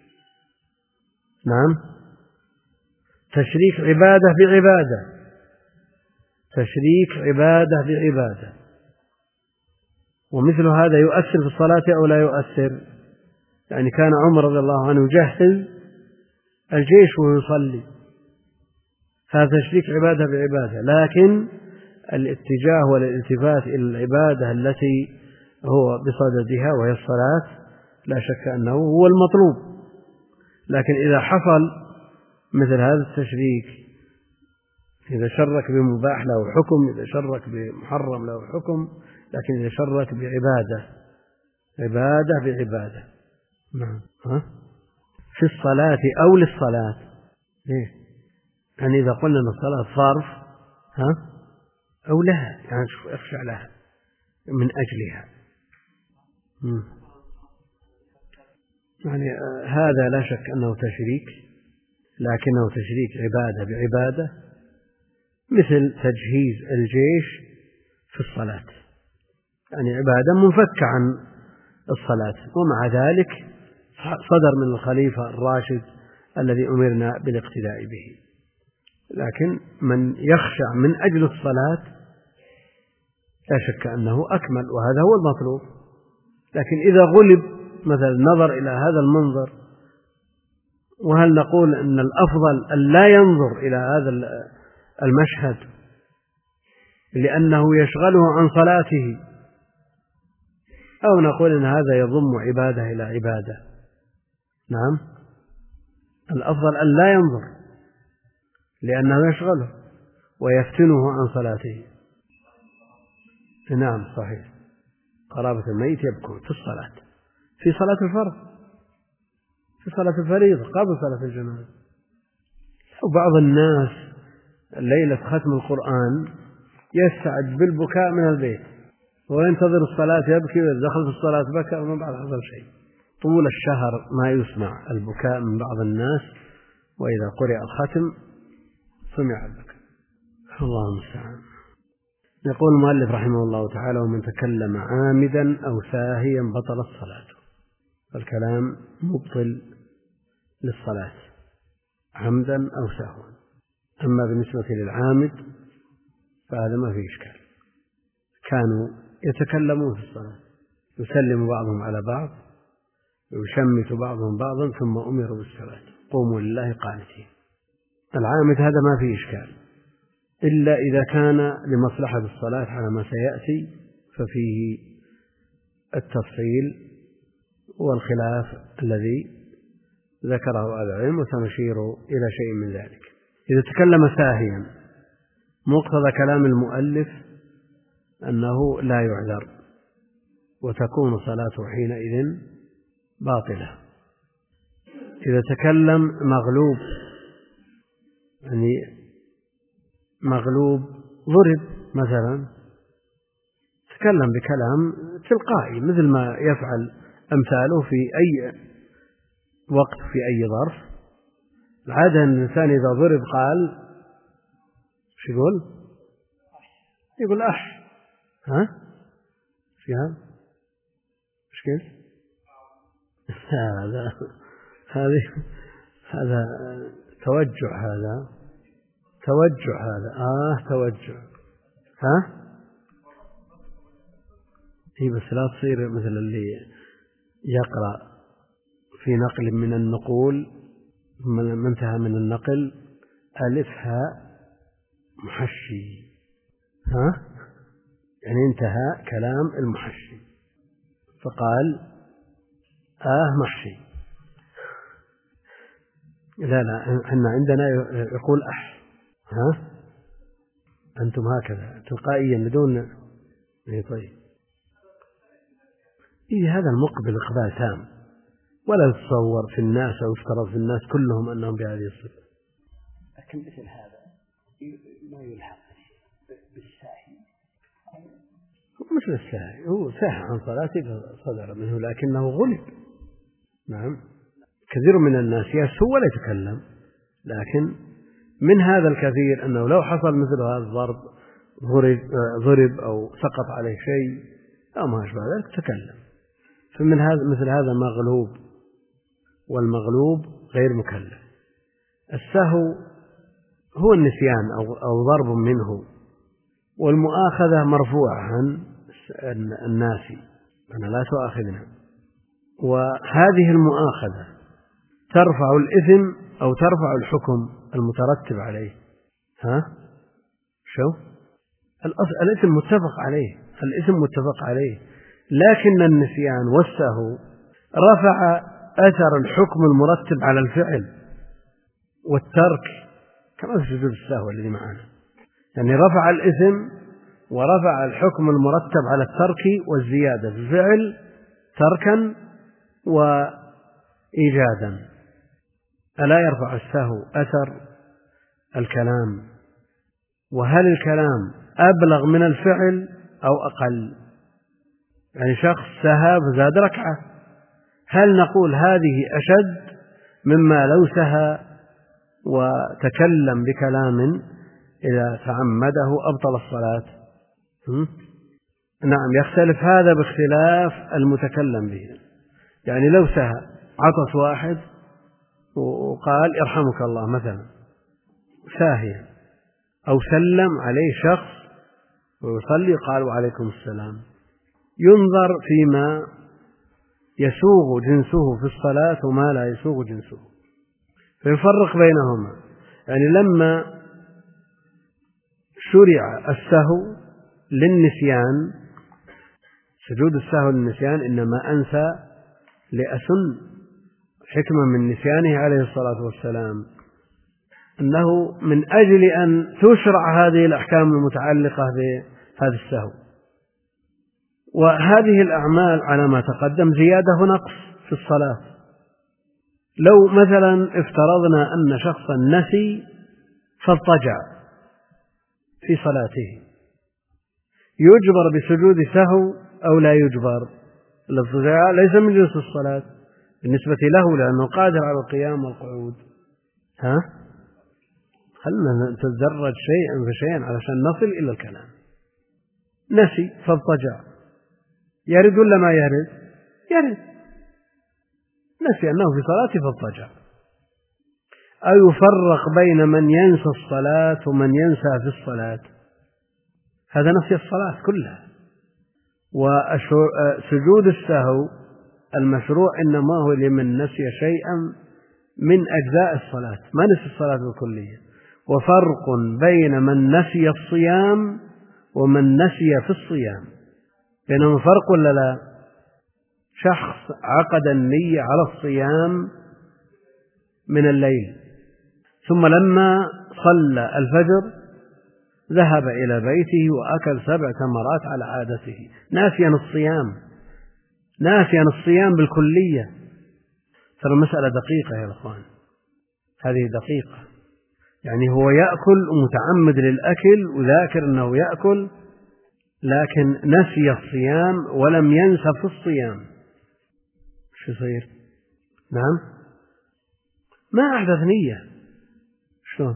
نعم، تشريك عبادة بعبادة، تشريك عبادة بعبادة. ومثل هذا يؤثر في الصلاة أو لا يؤثر؟ يعني كان عمر رضي الله عنه يجهز الجيش ويصلي، هذا تشريك عبادة بعبادة. لكن الاتجاه والالتفات إلى العبادة التي هو بصددها وهي الصلاة لا شك أنه هو المطلوب. لكن إذا حصل مثل هذا التشريك، إذا شرك بمباح له حكم، إذا شرك بمحرم له حكم، لكن إذا شرك بعبادة عبادة بعبادة. نعم. ها؟ في الصلاة أو للصلاة. ليه؟ يعني إذا قلنا أن الصلاة صرف ها أو لها، يعني يخشع لها من أجلها. مم. يعني آه هذا لا شك أنه تشريك، لكنه تشريك عبادة بعبادة، مثل تجهيز الجيش في الصلاة، يعني عبادة منفكة عن الصلاة، ومع ذلك صدر من الخليفة الراشد الذي أمرنا بالاقتداء به. لكن من يخشع من أجل الصلاة لا شك أنه أكمل، وهذا هو المطلوب. لكن إذا غلب مثلا النظر إلى هذا المنظر، وهل نقول أن الأفضل أن لا ينظر إلى هذا المشهد لأنه يشغله عن صلاته، أو نقول أن هذا يضم عبادة إلى عبادة؟ نعم، الأفضل أن لا ينظر لأنه يشغله ويفتنه عن صلاته. نعم صحيح، قرابة الميت يبكون في الصلاة، في صلاة الفرض، في صلاة الفريضة قبل صلاة الجنازة. وبعض الناس ليلة ختم القرآن يستعد بالبكاء من البيت وينتظر الصلاة يبكي، وإذا دخل في الصلاة بكى وما بعد حصل شيء. طول الشهر ما يسمع البكاء من بعض الناس، وإذا قرئ الختم سمع البكاء. الله المستعان. يقول المؤلف رحمه الله تعالى: ومن تكلم عامدا أو ساهيا بطلت صلاته. الكلام مبطل للصلاة عمدا أو سهوا. أما بالنسبة للعامد فهذا ما فيه إشكال. كانوا يتكلمون في الصلاة، يسلم بعضهم على بعض ويشمت بعضهم بعضا ثم أمروا بالصلاة، قوموا لله قانتين. العامد هذا ما فيه إشكال، إلا إذا كان لمصلحة الصلاة على ما سيأتي ففيه التفصيل والخلاف الذي ذكره أهل العلم، وسنشير إلى شيء من ذلك. إذا تكلم ساهيا مقتضى كلام المؤلف أنه لا يعذر وتكون صلاته حينئذ باطلة. إذا تكلم مغلوب، يعني مغلوب ضرب مثلا، تكلم بكلام تلقائي مثل ما يفعل أمثاله في أي وقت في أي ظرف. العادة أن الإنسان إذا ضرب قال شو يقول؟ يقول أح. ها؟ في هذا؟ مشكلة؟ هذا هذه هذا توجع، هذا توجع، هذا آه توجع. ها؟ هي بس لا تصير مثل اللي يقرأ في نقل من النقول من انتهى من النقل ألف هاء محشي. ها؟ يعني انتهى كلام المحشي فقال آه محشي. لا لا احنا عندنا يقول أح. ها؟ أنتم هكذا تلقائيا بدون ايه. طيب إيه هذا المقبل إقبال تام، ولا يتصور في الناس أو يفترض في الناس كلهم أنهم بهذه الصفة. لكن مثل هذا ما يلحق بالساهي، مثل الساهي، هو ساهى عن صلاته صدر منه لكنه غلب. نعم، كثير من الناس يسهو ولا يتكلم، لكن من هذا الكثير أنه لو حصل مثل هذا الضرب ضرب أو سقط عليه شيء أو ما أشبه ذلك تكلم. فمن هذا مثل هذا مغلوب، والمغلوب غير مكلف. السهو هو النسيان أو أو ضرب منه، والمؤاخذة مرفوعة عن الناسي، أنا لا تؤاخذنا. وهذه المؤاخذة ترفع الإثم أو ترفع الحكم المترتب عليه. ها؟ شو؟ الإثم متفق عليه، الإثم متفق عليه، لكن النسيان والسهو رفع أثر الحكم المرتب على الفعل والترك، كما في سجود السهو الذي معنا، يعني رفع الإثم ورفع الحكم المرتب على الترك والزيادة في الفعل تركا وإيجادا. ألا يرفع السهو أثر الكلام؟ وهل الكلام أبلغ من الفعل أو أقل؟ يعني شخص سهى فزاد ركعة، هل نقول هذه أشد مما لو سهى وتكلم بكلام إذا تعمده أبطل الصلاة؟ نعم، يختلف هذا باختلاف المتكلم به. يعني لو سهى عطس واحد وقال ارحمك الله مثلا ساهيا، أو سلم عليه شخص ويصلي قال وعليكم السلام، ينظر فيما يسوغ جنسه في الصلاة وما لا يسوغ جنسه، فيفرق بينهما. يعني لما شرع السهو للنسيان، سجود السهو للنسيان، إنما أنسى لأسن حكمة من نسيانه عليه الصلاة والسلام، أنه من أجل أن تشرع هذه الأحكام المتعلقة بهذا السهو. وهذه الأعمال على ما تقدم زيادة ونقص في الصلاة. لو مثلا افترضنا أن شخصا نسي فاضطجع في صلاته، يجبر بسجود سهو أو لا يجبر؟ الاضطجاع ليس من جنس الصلاة بالنسبة له لأنه قادر على القيام والقعود. ها؟ خلنا نتدرج شيئا فشيئا علشان نصل إلى الكلام. نسي فاضطجع، يرد ولا ما يرد؟ يرد. نسي أنه في صلاته فاضطجع. أو يفرق بين من ينسى الصلاة ومن ينسى في الصلاة؟ هذا نسي الصلاة كلها. وسجود السهو المشروع إنما هو لمن نسي شيئا من أجزاء الصلاة، ما نسي الصلاة بالكلية. وفرق بين من نسي الصيام ومن نسي في الصيام، بينهم فرق ولا لا؟ شخص عقد النية على الصيام من الليل، ثم لما صلى الفجر ذهب إلى بيته وأكل سبع تمرات على عادته، ناسيا الصيام، ناسيا الصيام بالكلية. ترى المسألة دقيقة يا إخوان، هذه دقيقة. يعني هو يأكل متعمد للأكل وذاكر أنه يأكل، لكن نسي الصيام ولم ينسى في الصيام، شو يصير؟ نعم، ما أحدث نية. شلون؟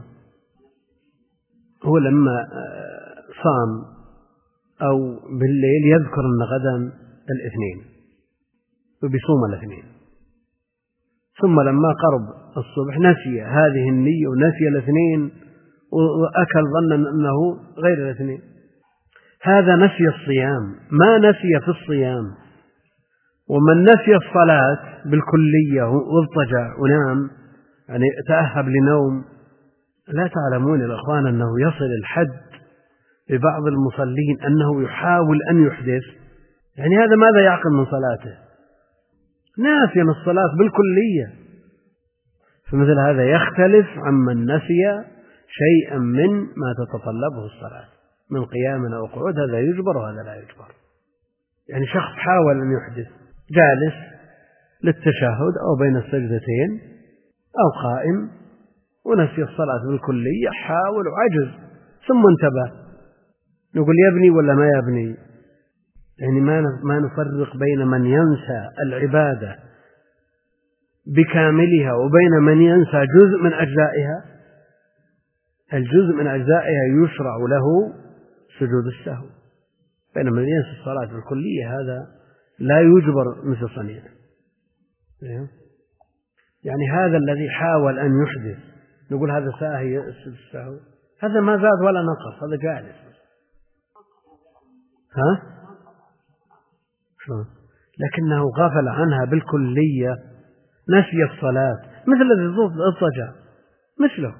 هو لما صام أو بالليل يذكر أن غدا الاثنين وبيصوم الاثنين، ثم لما قرب الصبح نسي هذه النية ونسي الاثنين وأكل ظنا أنه غير الاثنين، هذا نسي الصيام، ما نسي في الصيام. ومن نسي الصلاة بالكلية واضطجع ونام، يعني تأهب لنوم، لا تعلمون يا إخوان أنه يصل الحد ببعض المصلين أنه يحاول أن يحدث؟ يعني هذا ماذا يعقل من صلاته؟ ناسيا الصلاة بالكلية. فمثل هذا يختلف عمن نسي شيئا من ما تتطلبه الصلاة من قيام أو قعود، هذا يجبر وهذا لا يجبر. يعني شخص حاول أن يحدث جالس للتشهد أو بين السجدتين أو قائم ونسي الصلاة بالكلية، حاول وعجز ثم انتبه، نقول يبني ولا ما يبني؟ يعني ما نفرق بين من ينسى العبادة بكاملها وبين من ينسى جزء من أجزائها. الجزء من أجزائها يشرع له سجود السهو، بينما من ينسى الصلاة بالكلية هذا لا يجبر مثل صنيع. يعني هذا الذي حاول أن يحدث نقول هذا ساهي يسجد السهو، هذا ما زاد ولا نقص، هذا جالس. ها؟ شلون؟ لكنه غفل عنها بالكلية، نسي الصلاة، مثل الذي اضطجع مثله.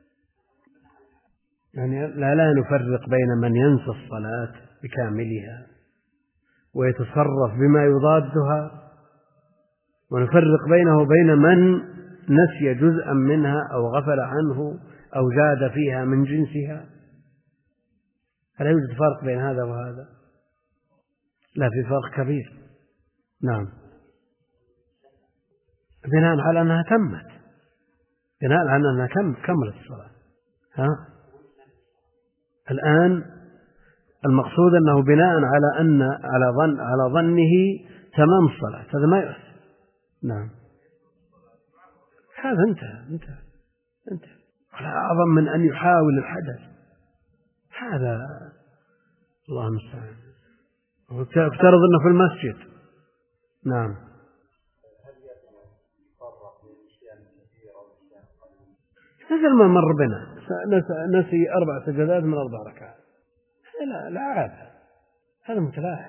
يعني لا لا نفرق بين من ينسى الصلاة بكاملها ويتصرف بما يضادها، ونفرق بينه وبين من نسي جزءا منها أو غفل عنه أو زاد فيها من جنسها. هل يوجد فرق بين هذا وهذا؟ لا، في فرق كبير. نعم، بناء على أنها تمت، بناء على أنها كملت الصلاة. ها؟ الآن المقصود أنه بناء على أن على ظن على ظنه تمام الصلاة، هذا ما يؤثر. نعم، هذا انتهى انتهى انتهى ولا أعظم من أن يحاول الحدث، هذا الله المستعان. افترض أنه في المسجد. نعم، مثل ما مر بنا نسي أربع سجدات من أربع ركعات، لا لا عاد، هذا متلاعب.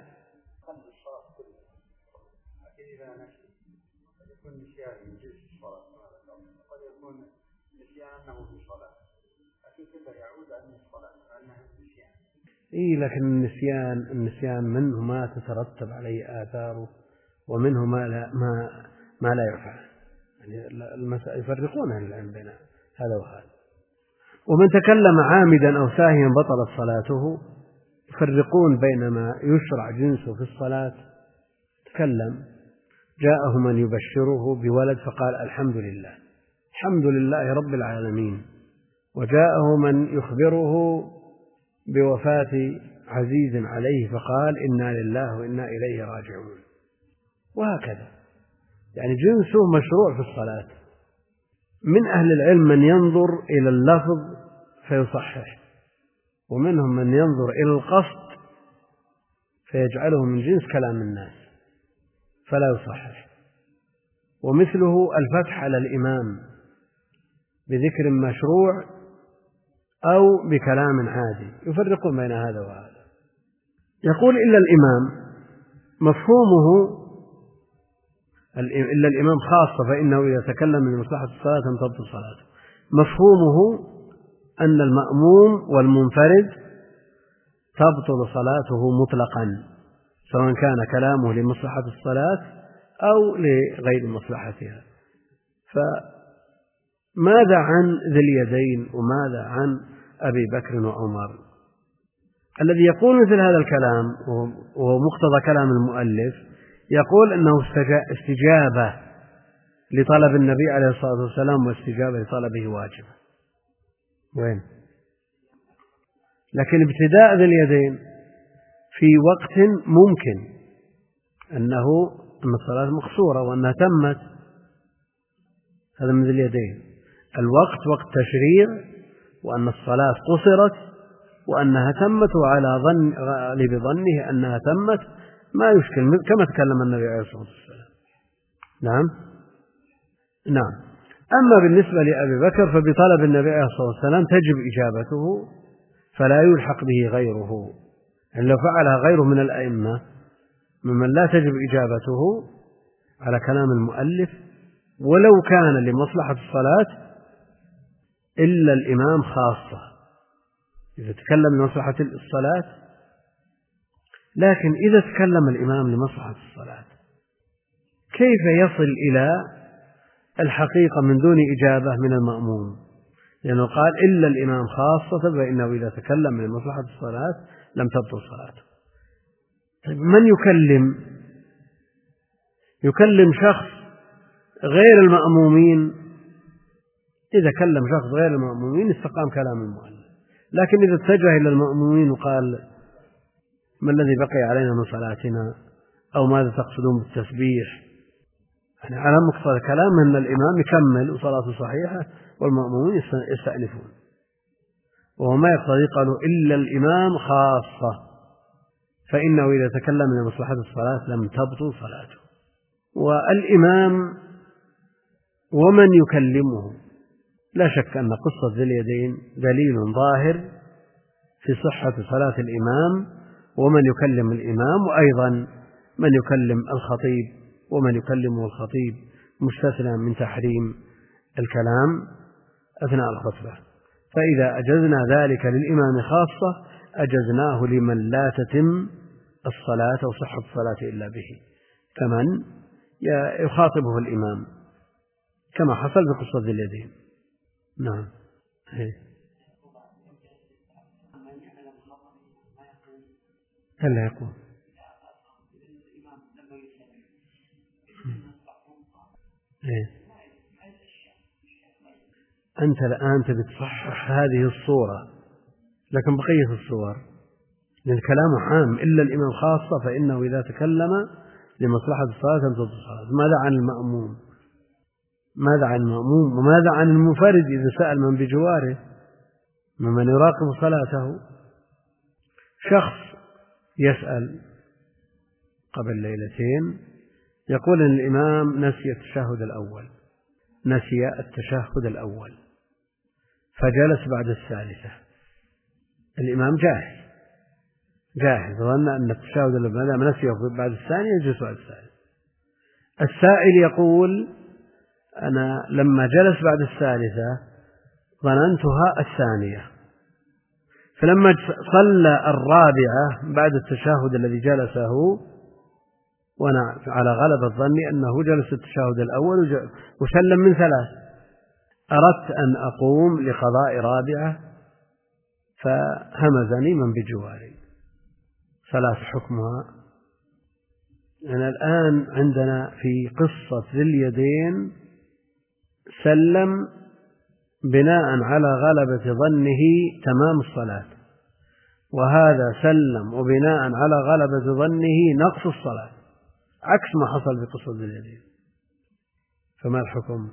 إيه، لكن النسيان النسيان منه ما تترتب عليه آثاره، ومنه ما لا ما ما لا يفعل. يعني المسائل يفرقون أهل العلم بين هذا وهذا. ومن تكلم عامدا أو ساهيا بطلت صلاته، يفرقون بين ما يشرع جنسه في الصلاة. تكلم جاءه من يبشره بولد فقال الحمد لله الحمد لله رب العالمين، وجاءه من يخبره بوفاة عزيز عليه فقال إنا لله وإنا إليه راجعون، وهكذا. يعني جنسه مشروع في الصلاة. من أهل العلم من ينظر إلى اللفظ فيصحح، ومنهم من ينظر إلى القصد فيجعله من جنس كلام الناس فلا يصحح. ومثله الفتح على الإمام، بذكر مشروع أو بكلام عادي، يفرقون بين هذا وهذا. يقول إلا الإمام، مفهومه إلا الإمام خاصة فإنه إذا تكلم من مصلحة الصلاة لم تبطل صلاته. مفهومه أن المأموم والمنفرد تبطل صلاته مطلقا، سواء كان كلامه لمصلحة الصلاة أو لغير مصلحتها. فماذا عن ذي اليدين وماذا عن أبي بكر وعمر؟ الذي يقول مثل هذا الكلام وهو مقتضى كلام المؤلف يقول أنه استجابة لطلب النبي عليه الصلاة والسلام واستجابة لطلبه واجبة. وين؟ لكن ابتداء ذي اليدين في وقت ممكن أنه أن الصلاة مقصورة وأنها تمت، هذا من ذي اليدين. الوقت وقت تشريع وأن الصلاة قصرت وأنها تمت وعلى ظن بظنه أنها تمت ما يشكل، كما تكلم النبي عليه الصلاة والسلام. نعم نعم. أما بالنسبة لأبي بكر فبطلب النبي عليه الصلاة والسلام تجب إجابته فلا يلحق به غيره، يعني لو فعلها غيره من الأئمة ممن لا تجب إجابته على كلام المؤلف ولو كان لمصلحة الصلاة إلا الإمام خاصة إذا تكلم لمصلحة الصلاة. لكن إذا تكلم الإمام لمصلحة الصلاة كيف يصل إلى الحقيقة من دون إجابة من المأموم؟ لأنه قال إلا الإمام خاصة فإنه إذا تكلم لمصلحة الصلاة لم تبطل صلاته. طيب من يكلم؟ يكلم شخص غير المأمومين. إذا كلم شخص غير المأمومين استقام كلام المؤلف. لكن إذا اتجه إلى المأمومين وقال ما الذي بقي علينا من صلاتنا أو ماذا تقصدون بالتسبيح، يعني على مقتضى كلام أن الإمام يكمل وصلاته صحيحة والمأمومين يستأنفون، وهو ما يقتضي قالوا إلا الإمام خاصة فإنه إذا تكلم لمصلحة الصلاة لم تبطل صلاته. والإمام ومن يكلمه لا شك أن قصة ذي اليدين دليل ظاهر في صحة صلاة الإمام ومن يكلم الإمام، وأيضا من يكلم الخطيب ومن يكلمه الخطيب مستثنى من تحريم الكلام أثناء الخطبة. فإذا أجزنا ذلك للإمام خاصة أجزناه لمن لا تتم الصلاة أو صحة الصلاة إلا به، كمن يخاطبه الإمام كما حصل بقصة ذي اليدين. نعم. هل يقول إيه؟ أنت الآن بتصحح هذه الصورة، لكن بقية الصور لأن كلامه عام إلا الإمام خاصة فإنه إذا تكلم لمصلحة الصلاة لم تبطل الصلاة. ماذا عن المأموم؟ ماذا عن المأموم؟ وماذا عن المنفرد إذا سأل من بجواره ممن يراقب صلاته؟ شخص يسأل قبل ليلتين يقول أن الإمام نسي التشهد الأول نسي التشهد الأول فجلس بعد الثالثة. الإمام جاهز جاهز ظن أن التشهد الأول نسيه بعد الثانية يجلس بعد الثالثة. السائل يقول أنا لما جلس بعد الثالثة ظننتها الثانية، فلما صلى الرابعة بعد التشهد الذي جلسه وأنا على غلبة ظني أنه جلس التشهد الأول وسلم من ثلاث، أردت أن أقوم لقضاء رابعة فهمزني من بجواري. صلاة حكمها أنا الآن عندنا في قصة ذي اليدين سلم بناء على غلبة ظنه تمام الصلاة، وهذا سلم وبناء على غلبة ظنه نقص الصلاة عكس ما حصل بقصة ذي اليدين. فما الحكم؟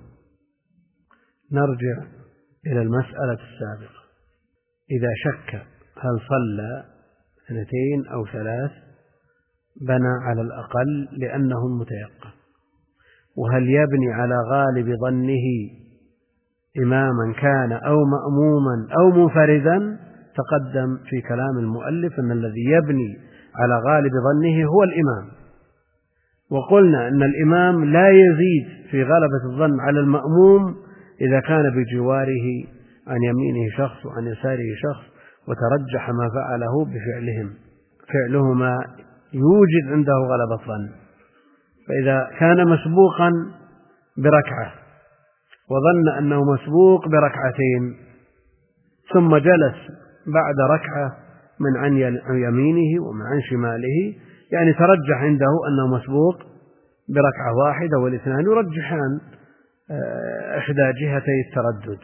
نرجع إلى المسألة السابقة. إذا شك هل صلى اثنتين أو ثلاث بنى على الأقل لأنه متيقن، وهل يبني على غالب ظنه إماما كان أو مأموما أو منفردا تقدم في كلام المؤلف أن الذي يبني على غالب ظنه هو الإمام، وقلنا أن الإمام لا يزيد في غلبة الظن على المأموم إذا كان بجواره عن يمينه شخص وعن يساره شخص وترجح ما فعله بفعلهم، فعلهما يوجد عنده غلبة ظن. فإذا كان مسبوقا بركعة وظن أنه مسبوق بركعتين ثم جلس بعد ركعة من عن يمينه ومن عن شماله، يعني ترجح عنده أنه مسبوق بركعة واحدة، والاثنان يرجحان إحدى جهتي التردد.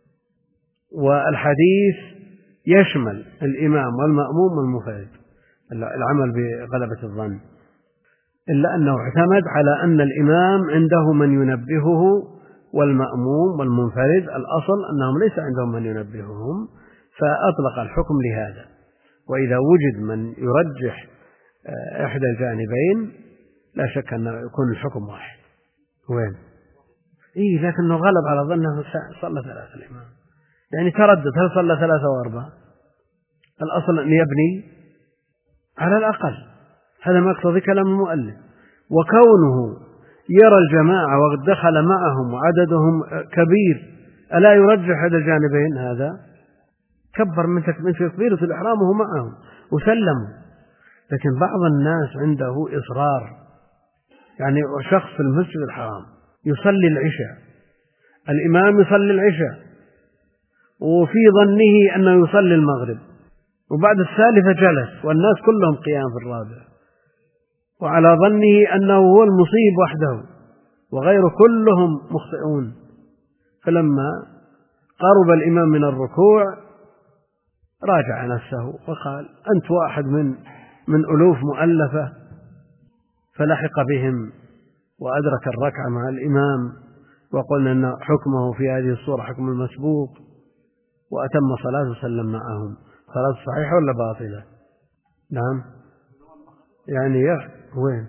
والحديث يشمل الإمام والمأموم والمنفرد العمل بغلبة الظن، إلا أنه اعتمد على أن الإمام عنده من ينبهه والمأموم والمنفرد الأصل أنهم ليس عندهم من ينبههم، فأطلق الحكم لهذا. وإذا وجد من يرجح إحدى الجانبين لا شك أن يكون الحكم واحد. وين؟ إيه، لكنه غلب على ظنه صلى ثلاثة الإمام، يعني تردد هل صلى ثلاثة وأربعة، الأصل أن يبني على الأقل، هذا ما يقتضي كلام المؤلف. وكونه يرى الجماعة وقد دخل معهم وعددهم كبير ألا يرجح هذا الجانبين، هذا كبر من تكبيرة الإحرام وهو معهم وسلموا. لكن بعض الناس عنده إصرار، يعني شخص في المسجد الحرام يصلي العشاء، الإمام يصلي العشاء وفي ظنه أنه يصلي المغرب، وبعد الثالثة جلس والناس كلهم قيام في الرابع، وعلى ظنه أنه هو المصيب وحده وغير كلهم مخطئون. فلما قرب الإمام من الركوع راجع نفسه وقال أنت واحد من من ألوف مؤلفة، فلحق بهم وأدرك الركعة مع الإمام، وقلنا أن حكمه في هذه الصورة حكم المسبوق، وأتم صلاته وسلم معهم. صلاة صحيحة ولا باطلة؟ نعم، يعني يا وين؟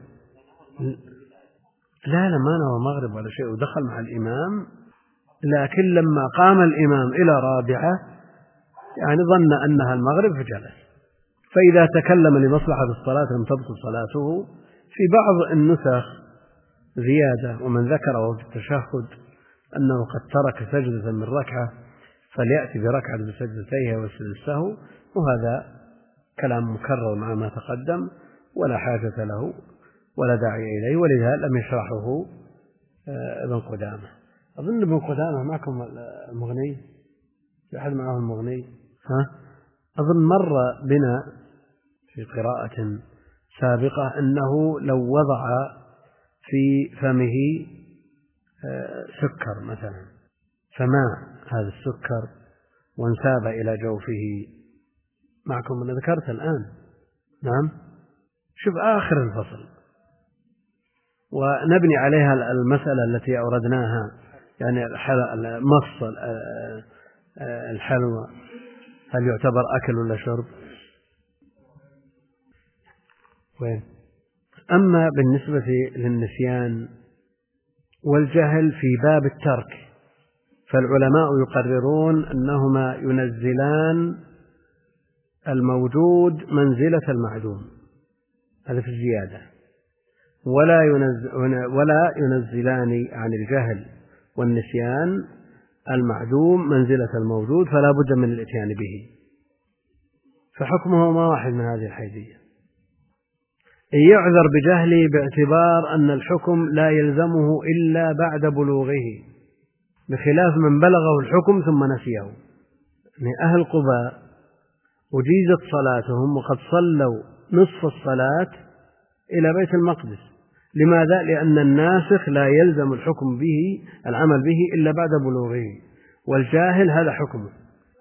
لا لا، ما نوى مغرب ولا شيء، ودخل مع الإمام، لكن لما قام الإمام إلى رابعة يعني ظن أنها المغرب فجلس. فإذا تكلم لمصلحة الصلاة لم تبطل صلاته. في بعض النسخ زيادة، ومن ذكر وهو في التشهد أنه قد ترك سجدة من ركعة فليأتي بركعة بسجدتيها ويسجد السهو، وهذا كلام مكرر مع ما تقدم ولا حاجة له ولا داعي إليه، ولذا لم يشرحه ابن قدامة. أظن ابن قدامة معكم المغني، في أحد معه المغني؟ ها؟ أظن مر بنا في قراءة سابقة أنه لو وضع في فمه سكر مثلا فماء هذا السكر وانساب إلى جوفه، معكم أنا ذكرت الآن. نعم، شوف آخر الفصل ونبني عليها المسألة التي أوردناها، يعني مص الحلوى هل يعتبر أكل ولا شرب؟ وين؟ أما بالنسبة للنسيان والجهل في باب الترك فالعلماء يقررون أنهما ينزلان الموجود منزلة المعدوم، هذا في الزيادة، ولا ينزل ولا ينزلان عن الجهل والنسيان المعدوم منزلة الموجود، فلا بد من الاتيان به، فحكمهما واحد من هذه الحيثية. يعذر بجهله باعتبار أن الحكم لا يلزمه إلا بعد بلوغه، بخلاف من بلغه الحكم ثم نسيه. يعني أهل قباء أجيزت صلاتهم وقد صلوا نصف الصلاة إلى بيت المقدس، لماذا؟ لأن الناسخ لا يلزم الحكم به العمل به إلا بعد بلوغه، والجاهل هذا حكمه.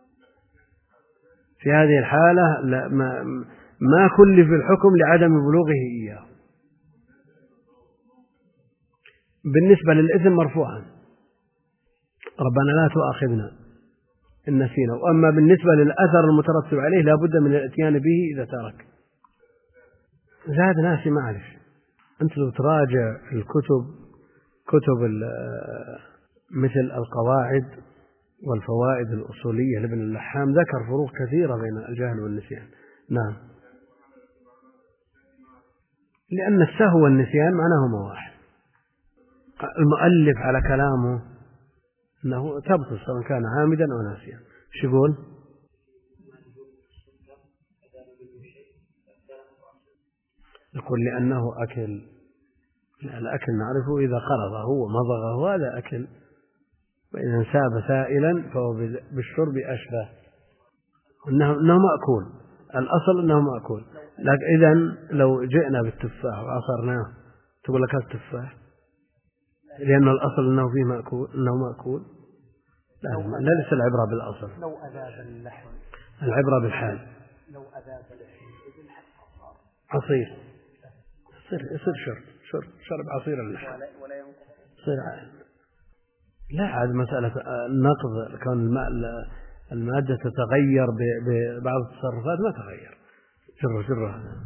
في هذه الحالة ما, ما كلف الحكم لعدم بلوغه إياه. بالنسبة للإثم مرفوعا، ربنا لا تؤاخذنا إن نسينا. وأما بالنسبة للأثر المترتب عليه لا بد من الاتيان به إذا ترك. زاد ناسي ما أعرف، أنت لو تراجع الكتب كتب مثل القواعد والفوائد الأصولية لابن اللحام ذكر فروق كثيرة بين الجهل والنسيان. نعم، لأن السهو والنسيان معناهما واحد. المؤلف على كلامه أنه تبطل سواء كان عامدا أو ناسيا. شو يقول؟ يقول لأنه أكل، الأكل نعرفه إذا قرضه ومضغه هذا أكل، وإذا انساب سائلا فهو بالشرب أشبه، إنه مأكول، الأصل أنه مأكول. لكن إذن لو جئنا بالتفاح وعصرناه تقول لك التفاح لأن الأصل أنه فيه مأكول، أنه مأكول. لا، ليس العبرة بالأصل، لو أذاب اللحم العبرة بالحال. لو أذاب اللحم عصير يصير يصير شرب شرب شرب عصير اللحم ولا ينقص يصير عين. لا، عاد مسألة النقض كون الماء المادة تتغير ببعض التصرفات ما تغير. جرة جرة هذا.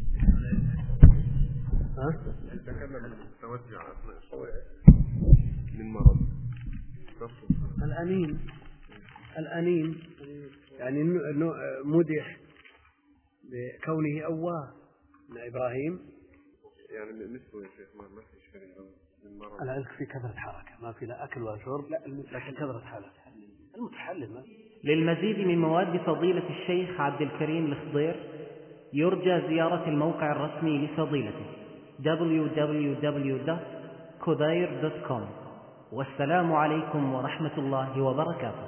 ها؟ تكلم التوجع أثناء الصلاة من مرض الأنين الأنين يعني مدح بكونه أواه من إبراهيم، يعني مثله يا شيخ ما في شيء من مرض. العلم في كثرة حركة، ما في لا أكل ولا شرب، لا لكن كثرة حركة المتحلل. ما للمزيد من مواد فضيلة الشيخ عبد الكريم الخضير يرجى زيارة الموقع الرسمي لفضيلته دبليو دبليو دبليو دوت كودير دوت كوم. والسلام عليكم ورحمة الله وبركاته.